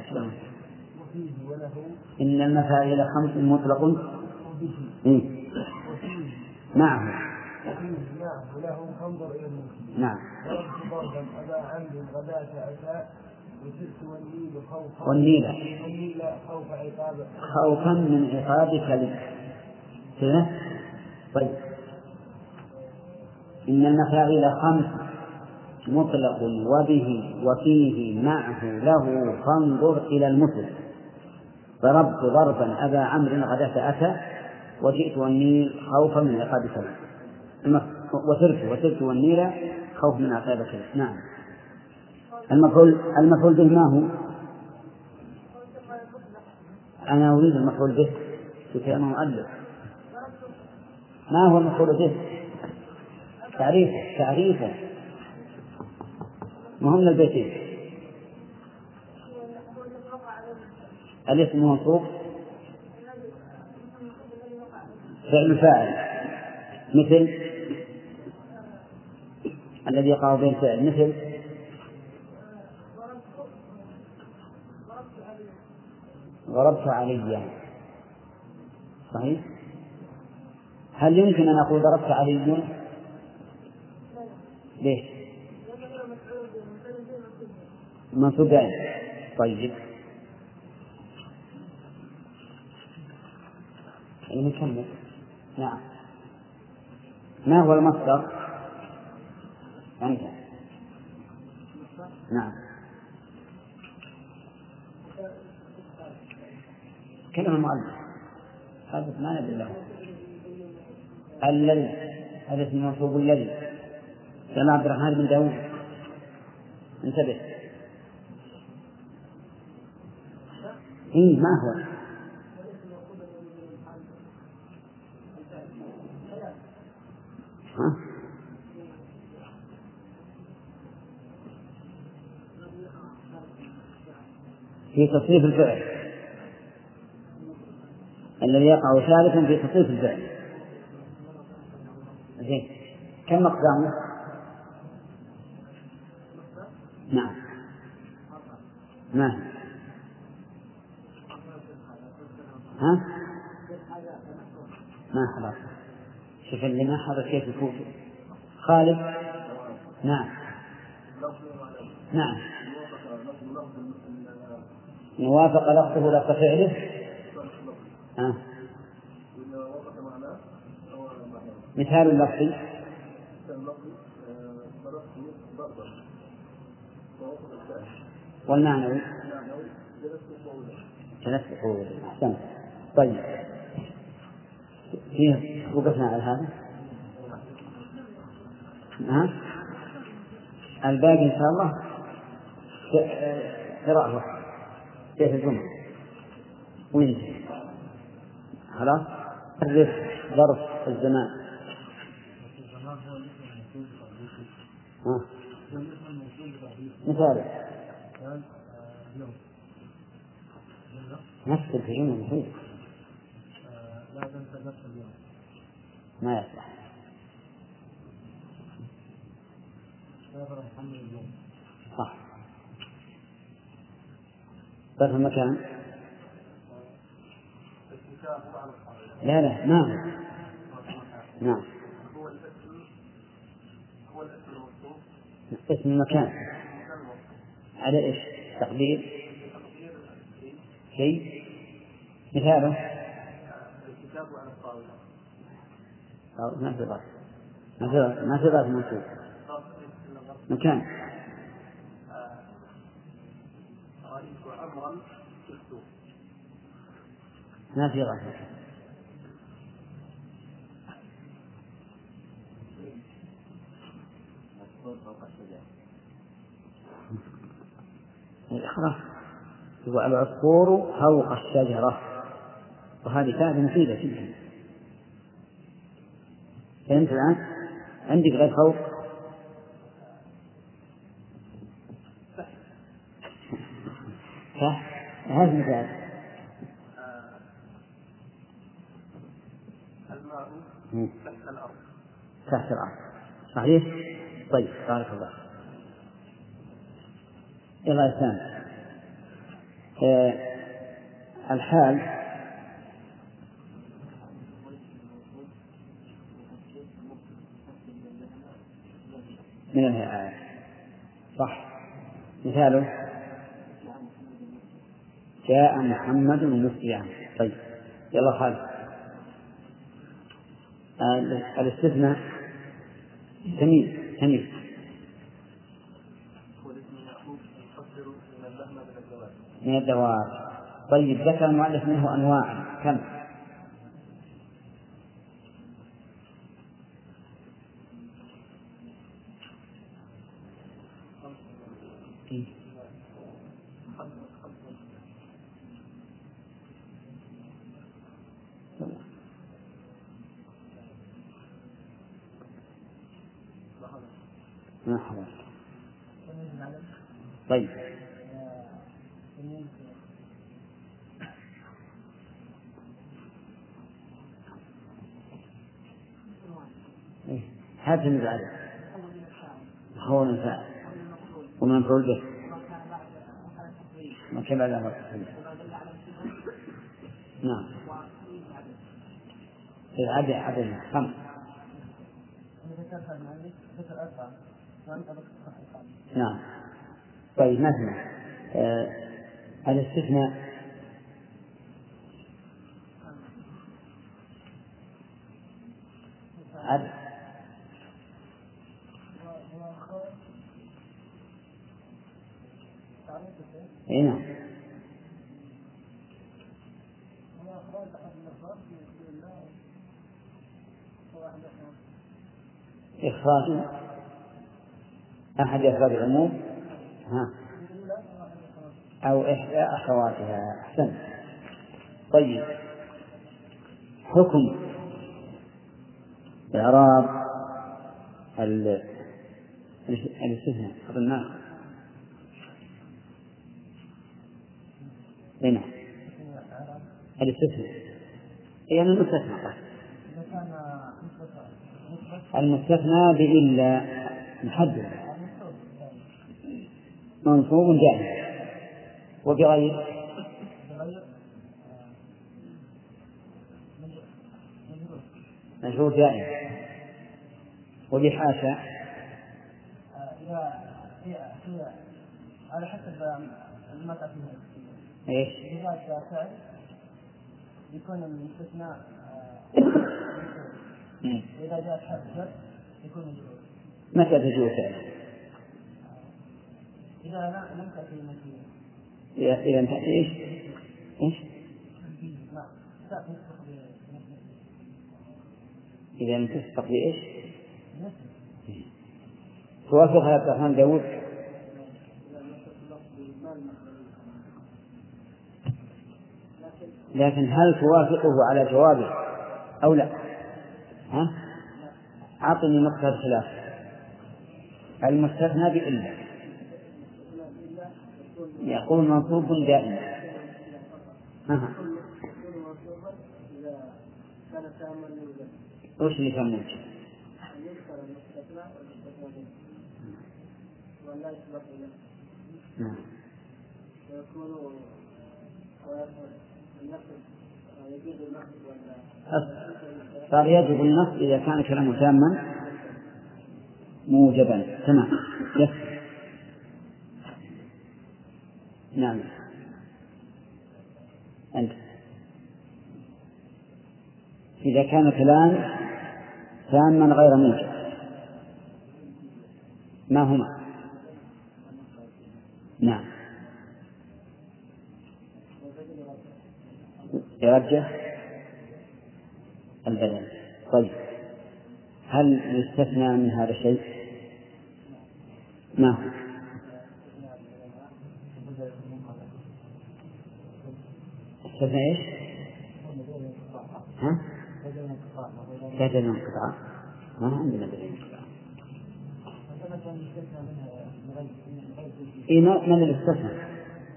إن المفاعيل خمس مطلق إيه؟ معه له انظر الى المسلم. نعم ضربا ابا عمرو غداة عشاء وسرت والنيل خوفا والنيل والنيل خوف عقاب خوفا من عقابك لك كذا. طيب إن المفاعيل خمس مطلق وبه وفيه معه له فانظر إلى المثل. ضربت ضربا أبا عمرو غداة أتى وجئت والنيل خوفا من عقابك لك. وسرت وسرت والنيل خوف من عقابك. نعم المفعول المفعول به ما هو؟ أنا أريد المفعول به في كلام مؤلف. ما هو المفعول به؟ تعريفه تعريفه مهم البيتين. الاسم موصوف فعل فاعل مثل الذي يقع بين فعل مثل ضربت عليا. صحيح هل يمكن أن أقول ضربت علي؟ ليش؟ منصوب دائم. طيب نكمل. نعم. ما هو المصدر؟ أنت. نعم. كلمة المؤلف هذا ما ندري له. الذي هذا اسم منصوب الذي كما عبد الرحمن بن داود. انتبه. إيه ما هو؟ ها؟ في تصريف الفعل الذي يقع ثالثا في تصريف الفعل. زين. كم أقسامه؟ نعم. ما هي؟ ها؟ ما حضر. شوف اللي ما حضر كيف يكون. خالد. نعم. نعم. نوافق لفظه لفظ فعله. ها. مثال اللفظ والمعنوي جلست قوله. أحسنت. طيب فيه وقفنا على هذا. ها؟ الباقي إن شاء الله قراءة واحدة كيف الجمعة وينتهي. خلاص. تعرف ظرف الزمان. ها؟ مثال نفس الجملة المفيدة ما يصلح. صح. ظرف المكان. لا لا ما هو. نعم. اسم المكان على إيش؟ تقدير شيء. مثاله ما في ظرف ما في ظرف منصوب. مكان ما في ظرف. خلاص. يقول العصفور فوق الشجرة وهذه فائدة مفيدة جدا. فهمت الآن؟ عندك غير فوق. صح. هذا مثال. الماء تحت الأرض. تحت الأرض. صحيح. طيب بارك الله. يلا يا سامي. آه الحال من الهيئات. صح. مثاله جاء محمد مسرعا. طيب يلا خالد. آه الاستثناء تمييز تمييز. من الدواب. طيب ذكر المؤلف منه أنواع كم؟ ما حضر. طيب هذا المزعج هو نفع ومن فعل به ما كما لا مرة. نعم. عدد عدد خمس. نعم. طيب مثلا آه الاستثناء عدد اي نعم. إخراج أحد أفراد العموم ها أو إحدى أخواتها. أحسن. طيب حكم إعراب الاستثناء قلنا هنا الاستثناء يعني المستثنى المستثنى بإلا محدد منصوب جائز وبغير مجرور جائز وبحاشا على حسب المتى فيها ايش؟ إذا فعل يكون الاستثناء إذا جاء حرف جر يكون مجرور. متى تجوز فعل؟ إذا لم تأتي نتيجة. إذا لم تأتي إيش؟ إيش؟ لا تأتي إذا لم تسبق بإيش؟ توافق يا عبد الرحمن داود؟ لكن هل توافقه على جوابه أو لا؟ ها؟ أعطني نقطة الخلاف. المستثنى بإلا يقول منصوب دائما. ها وش اللي كان موجود؟ نعم. صار يجب النص إذا كان كلامه تاما موجبا. تمام. يس. نعم. أنت إذا كان كلام تاما غير موجب ما هما؟ نعم. يرجح البدن. طيب هل يستثنى من هذا الشيء؟ ما هو؟ استثنى ايش؟ ها؟ بدل انقطاع. ما عندنا بدل انقطاع. إيه من الاستثناء؟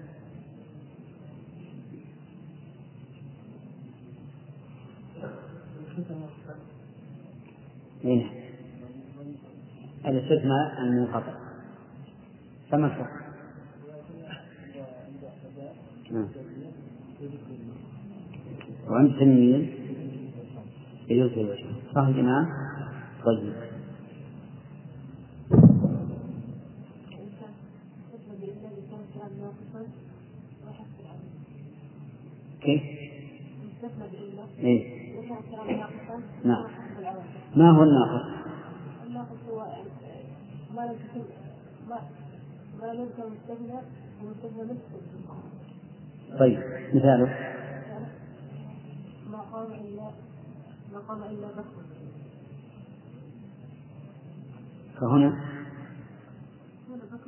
إيه الاستثناء المنقطع. فما الفرق؟ وعند تنوين يجوز الوجه. صح يا جماعة؟ طيب كيف؟ إيه؟ نعم. ما هو الناقص؟ الناقص هو ما لم تكن ما ما لم تكن مستثنى ومستثنى نفسه. طيب مثاله؟ ما قام إلا ما قام إلا بكر. فهنا هنا بكر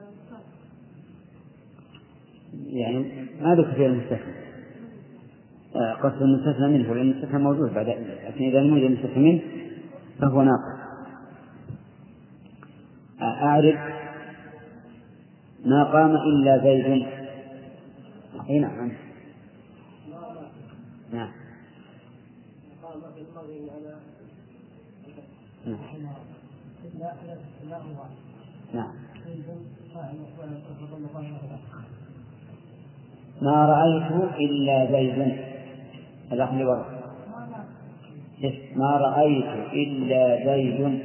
يعني ما ذكر فيه المستثنى. قصد المستثنى منه لأن المستثنى موجود بعد، لكن إذا لم يوجد المستثنى منه فهو ناقص. أعرف ما قام إلا زيد. أي نعم. نعم. نعم. ما رأيت إلا زيد. الأخ اللي ورا ما رأيت إلا زيد.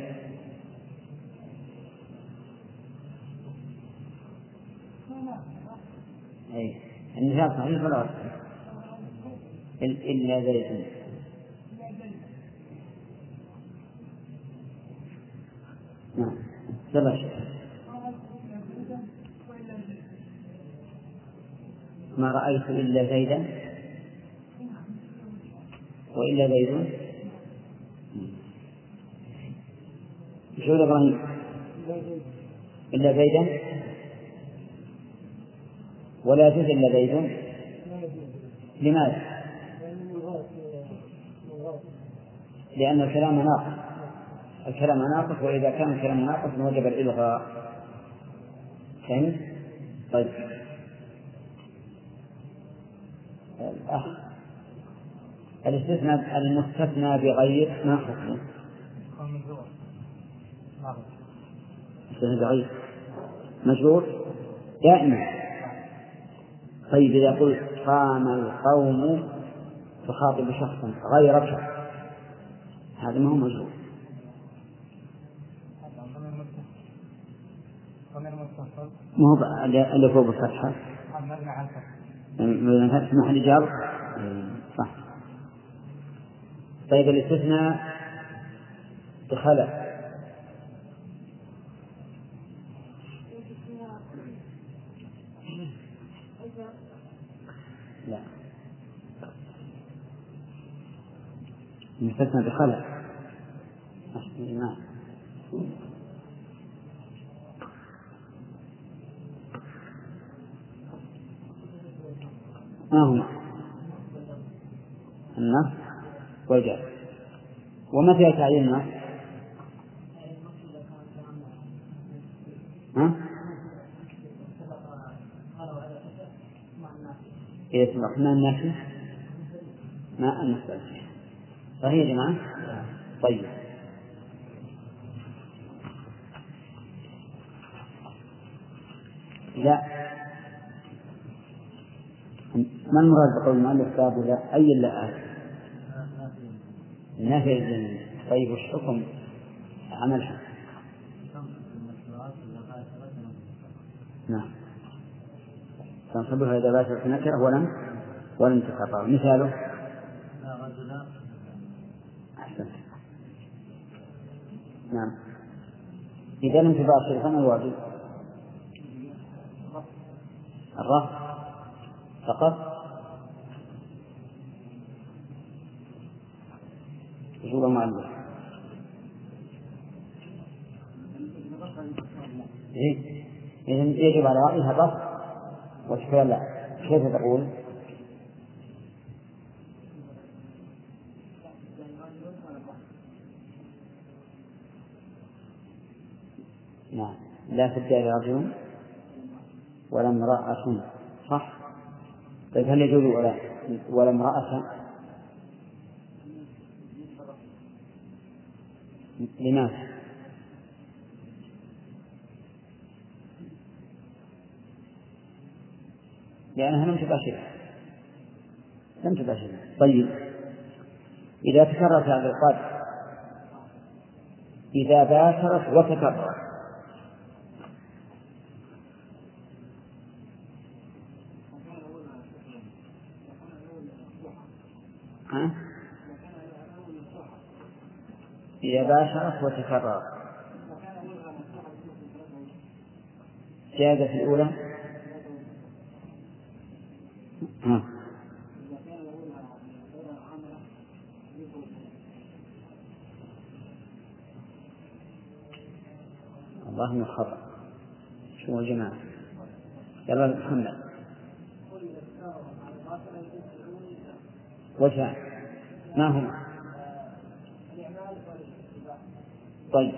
أي النزال صحيح ولا إلا زيد؟ نعم بلاش. ما رأيت إلا زيدا وإلا زيد. شو إبراهيم؟ إلا زيدا ولا يجوز إلا زيد. لماذا؟ لأن الكلام ناقص. الكلام ناقص، وإذا كان الكلام ناقص وجب الإلغاء. فهمت؟ طيب الأخ الاستثناء المستثنى بغير ما حكمه؟ استثناء بغير مجرور دائما. طيب إذا قلت قام القوم تخاطب شخصا غيرك، هذا ما هو مجرور. ما هو اللي فوق الفتحة في محل جر صح. طيب الاستثناء بخلف لا، المستثنى بخلف نعم. ما هما النص والجر. ومتى يتعين النص؟ ها؟ إذا سبق ما النافي ما النص. صحيح يا جماعة؟ طيب لا، ما المراد بقول المؤلف باب لا؟ أي لا؟ نافع الجنة. طيب وش حكم عملها؟ نعم تنصبها إذا باشرت نكرة ولم ولم تخطر. مثاله أحسن. نعم إذا لم تباشر فما الواجب؟ الرفع فقط. يقول المؤلف إيه؟ إذن يجب على رأيها الرفع والشكال لا. كيف تقول؟ نعم لا تدعي رجل ولا امرأة صح. طيب هل يجوز ولا ولا امرأة؟ لماذا؟ لأنها لم تباشرها لم تباشرها. طيب إذا تكررت هذا القدر، إذا باشرت وتكررت ها؟ إذا باشرت وتكررت زيادة في الأولى ها. الله من الخطأ. شو يا جماعة؟ يلا محمد وشاء ما هما؟ طيب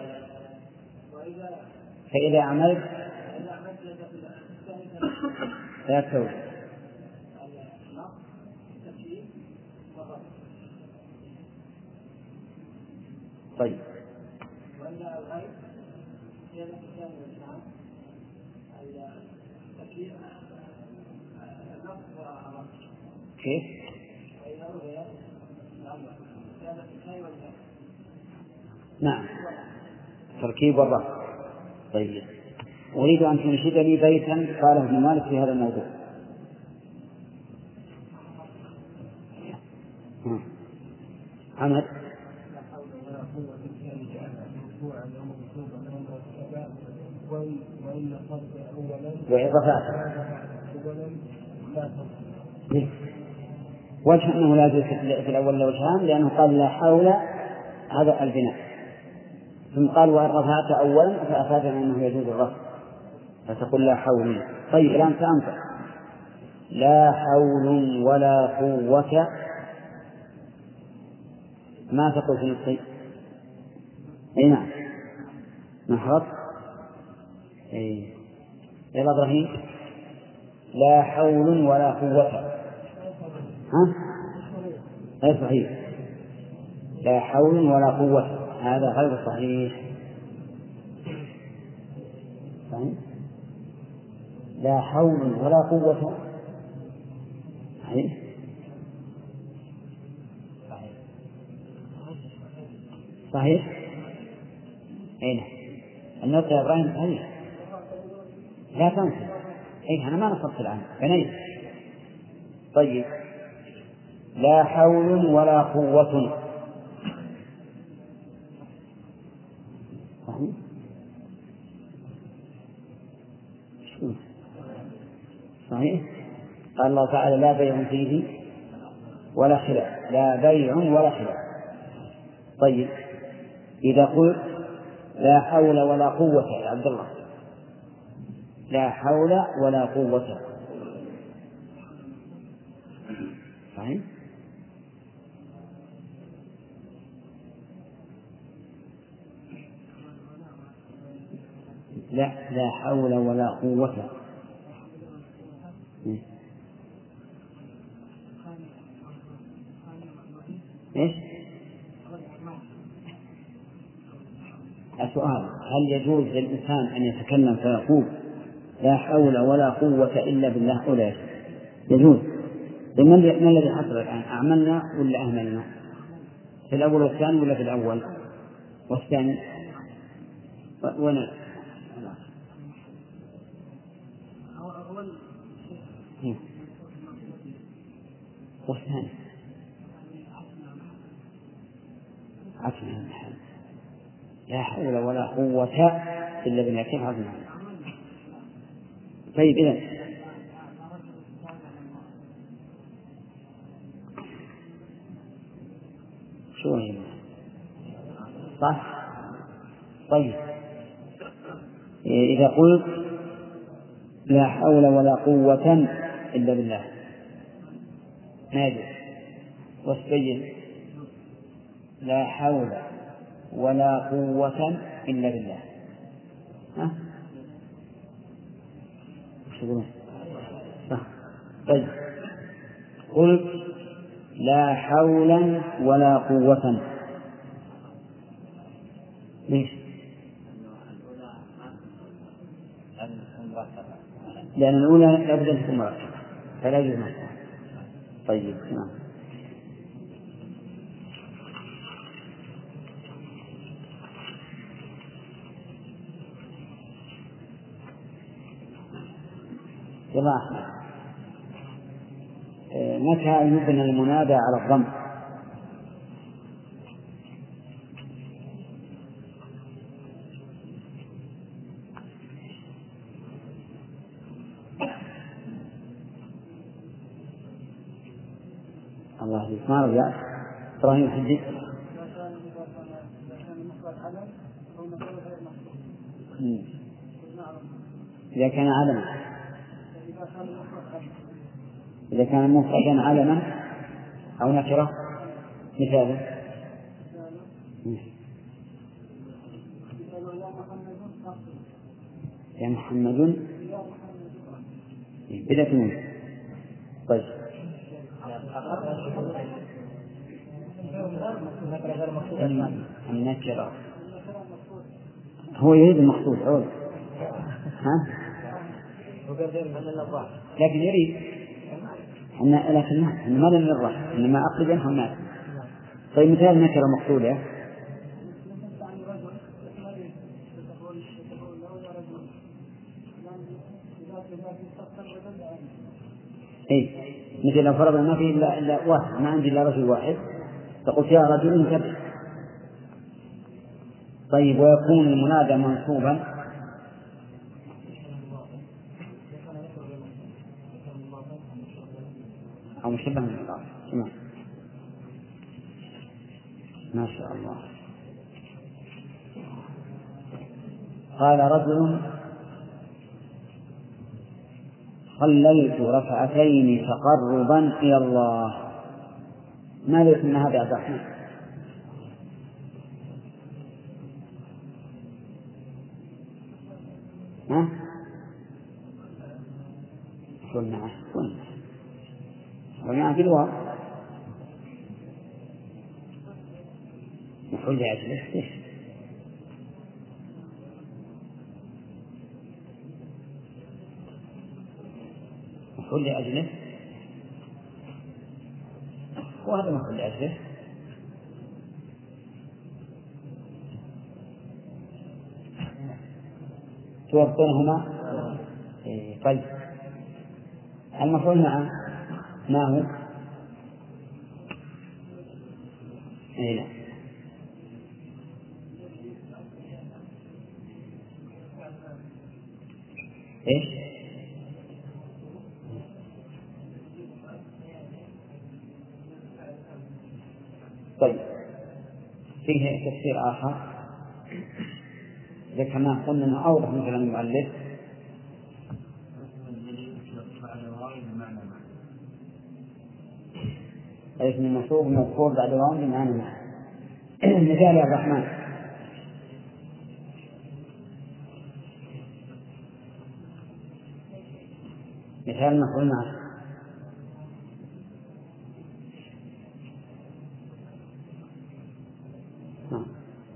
فإذا عملت لا تسوي. طيب كيف؟ نعم تركيب والرفع. طيب أريد أن تنشد لي بيتا قاله ابن مالك في هذا الموضوع. حمد وإضافات وجه أنه لا يجوز في الأول وجهان، لأنه قال لا حول هذا البناء، ثم قال وإن رفعت أولا فأفادنا أنه يجوز الرفع، فتقول لا حول. طيب الآن سأنطق لا حول ولا قوة، ما تقول في نصي؟ أي نعم نحرف. أي يلا إبراهيم لا حول ولا قوة. ها غير صحيح، لا حول ولا قوة هذا غير صحيح. صحيح لا حول ولا قوة صحيح صحيح. أين النقطة يا إبراهيم؟ صحيح لا تنسى. أي أنا ما نصبت الآن بنيت. طيب لا حول ولا قوة صحيح صحيح. قال الله تعالى لا بيع فيه ولا خلاف، لا بيع ولا خلاف. طيب إذا قلت لا حول ولا قوة يا عبد الله، لا حول ولا قوة صحيح. لا لا حول ولا قوة إيش؟ السؤال هل يجوز للإنسان أن يتكلم فيقول لا حول ولا قوة إلا بالله أو لا يجوز؟ ما الذي حصل الآن؟ أعملنا ولا أهملنا؟ في الأول والثاني ولا في الأول والثاني؟ وأنا والثاني عفوا لا حول ولا قوة إلا بالله كيف عظمنا. طيب إذن شو هي صح؟ طيب إذا قلت لا حول ولا قوة إلا بالله ماذا؟ واستجل لا حول ولا قوة إلا بالله ها؟ صح. طيب قلت لا حولا ولا قوة ليش؟ لأن الأولى لابد أن تكون مركبة فلا يجوز مركبة. طيب نعم جماعة متى يبنى المنادى على الضم؟ الله يهديك ما رجع إبراهيم حديث إذا كان علما، إذا كان مفردا علما أو نكرة مثالا يا محمد بلا تنوين. طيب النكرة هو يريد المقصود عود ها؟ لكن يريد أن لكن ما لم يرضى إنما أقصد أنه الناس. طيب مثال نكرة مقصودة. إيه مثل لو فرضنا ما في إلا, إلا واحد، ما عندي إلا رجل واحد، فقلت يا رجل كذا. طيب ويكون المنادى منصوبا أو مشبه من الله. نعم ما شاء الله. قال رجل خللت ركعتين تقربا إلى الله. ماذا يسمى هذا يا عبد الرحمن؟ ها؟ قلنا قلنا قلنا في الواو مفعول لأجله. مفعول لأجله وهذا مفعول لأجله. توفقونهما. إيه طيب المفعول معه ما هو؟ إيه لا إيش؟ طيب فيه تفسير آخر ذكر ما قلنا أنه أوضح من كلام المؤلف. اسم المنصوب مذكور بعد واو بمعنى معنى. مثال يا الرحمن مثال مفعول معه. نعم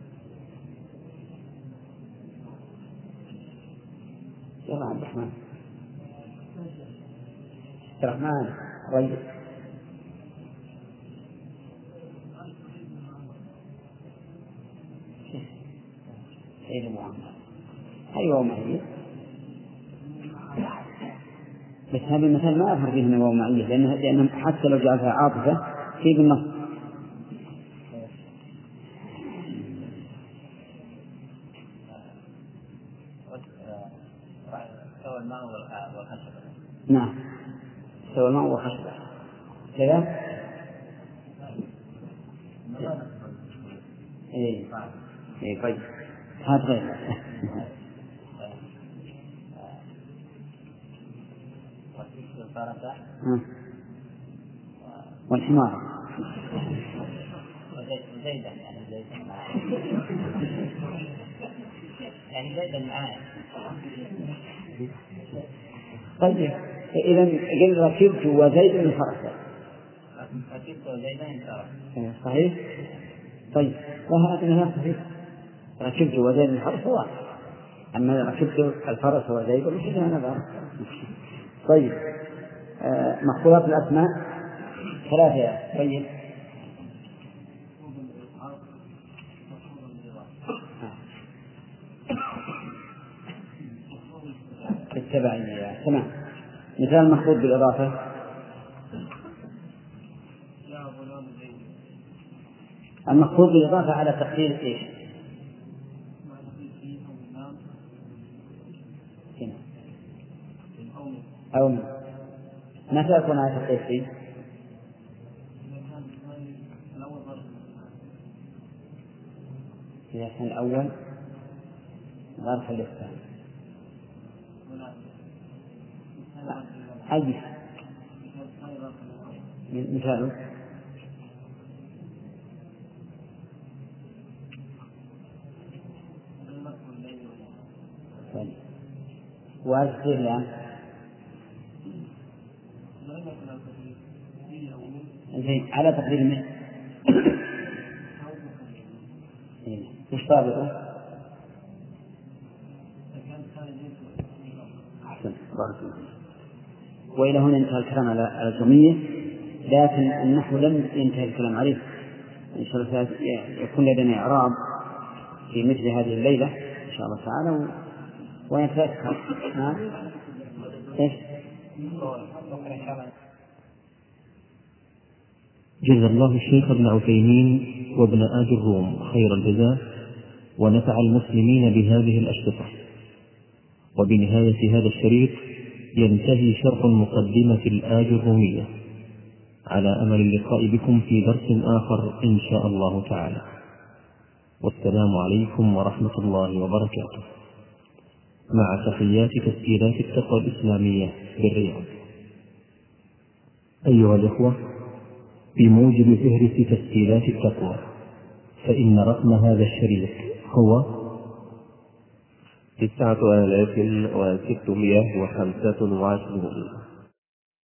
يلا عبد الرحمن. عبد الرحمن رجل سيد محمد. أيوة معي بس هذا المثال ما أظهر فيه أنه معي لأنه لأنه حتى لو جعلها عاطفة في بالنص. نعم سوى الماء والخشبة كذا. إيه إيه طيب هذا غير والحمار زيدا يعني زيدا يعني زيدا معايا. طيب إذا قل ركبت وزيد انصرف. ركبت وزيدا انصرف صحيح. طيب وهذا صحيح ركبت وزيد انصرف واحد، أما ركبت الفرس وزيد مش هذا. طيب آه مخطوطات الأسماء ثلاثة. طيب التبعية تمام. مثال مخطوط بالإضافة المخطوط بالإضافة على تقدير إيش؟ أو من متى يكون على تقدير فيه؟ إذا كان الأول ظرف الاستفهام. أي مثال وأذكر الآن على تقدير من وش طابقه؟ أحسن بارك الله. وإلى هنا انتهى الكلام على الجميع، لكن النحو لم ينتهي الكلام عليه إن شاء الله يكون لدينا إعراب في مثل هذه الليلة إن شاء الله تعالى ويتذكر. ها؟ إيش؟ جزا الله الشيخ ابن عثيمين وابن آج الروم خير الجزاء، ونفع المسلمين بهذه الأشرطة. وبنهاية هذا الشريط ينتهي شرح مقدمة الآج الرومية، على أمل اللقاء بكم في درس آخر إن شاء الله تعالى. والسلام عليكم ورحمة الله وبركاته، مع تحيات تسجيلات التقوى الإسلامية بالرياض. أيها الإخوة، بموجب فهرس تسجيلات التقوى، فإن رقم هذا الشريط هو تسعة آلاف وستمائة وخمسة وعشرون.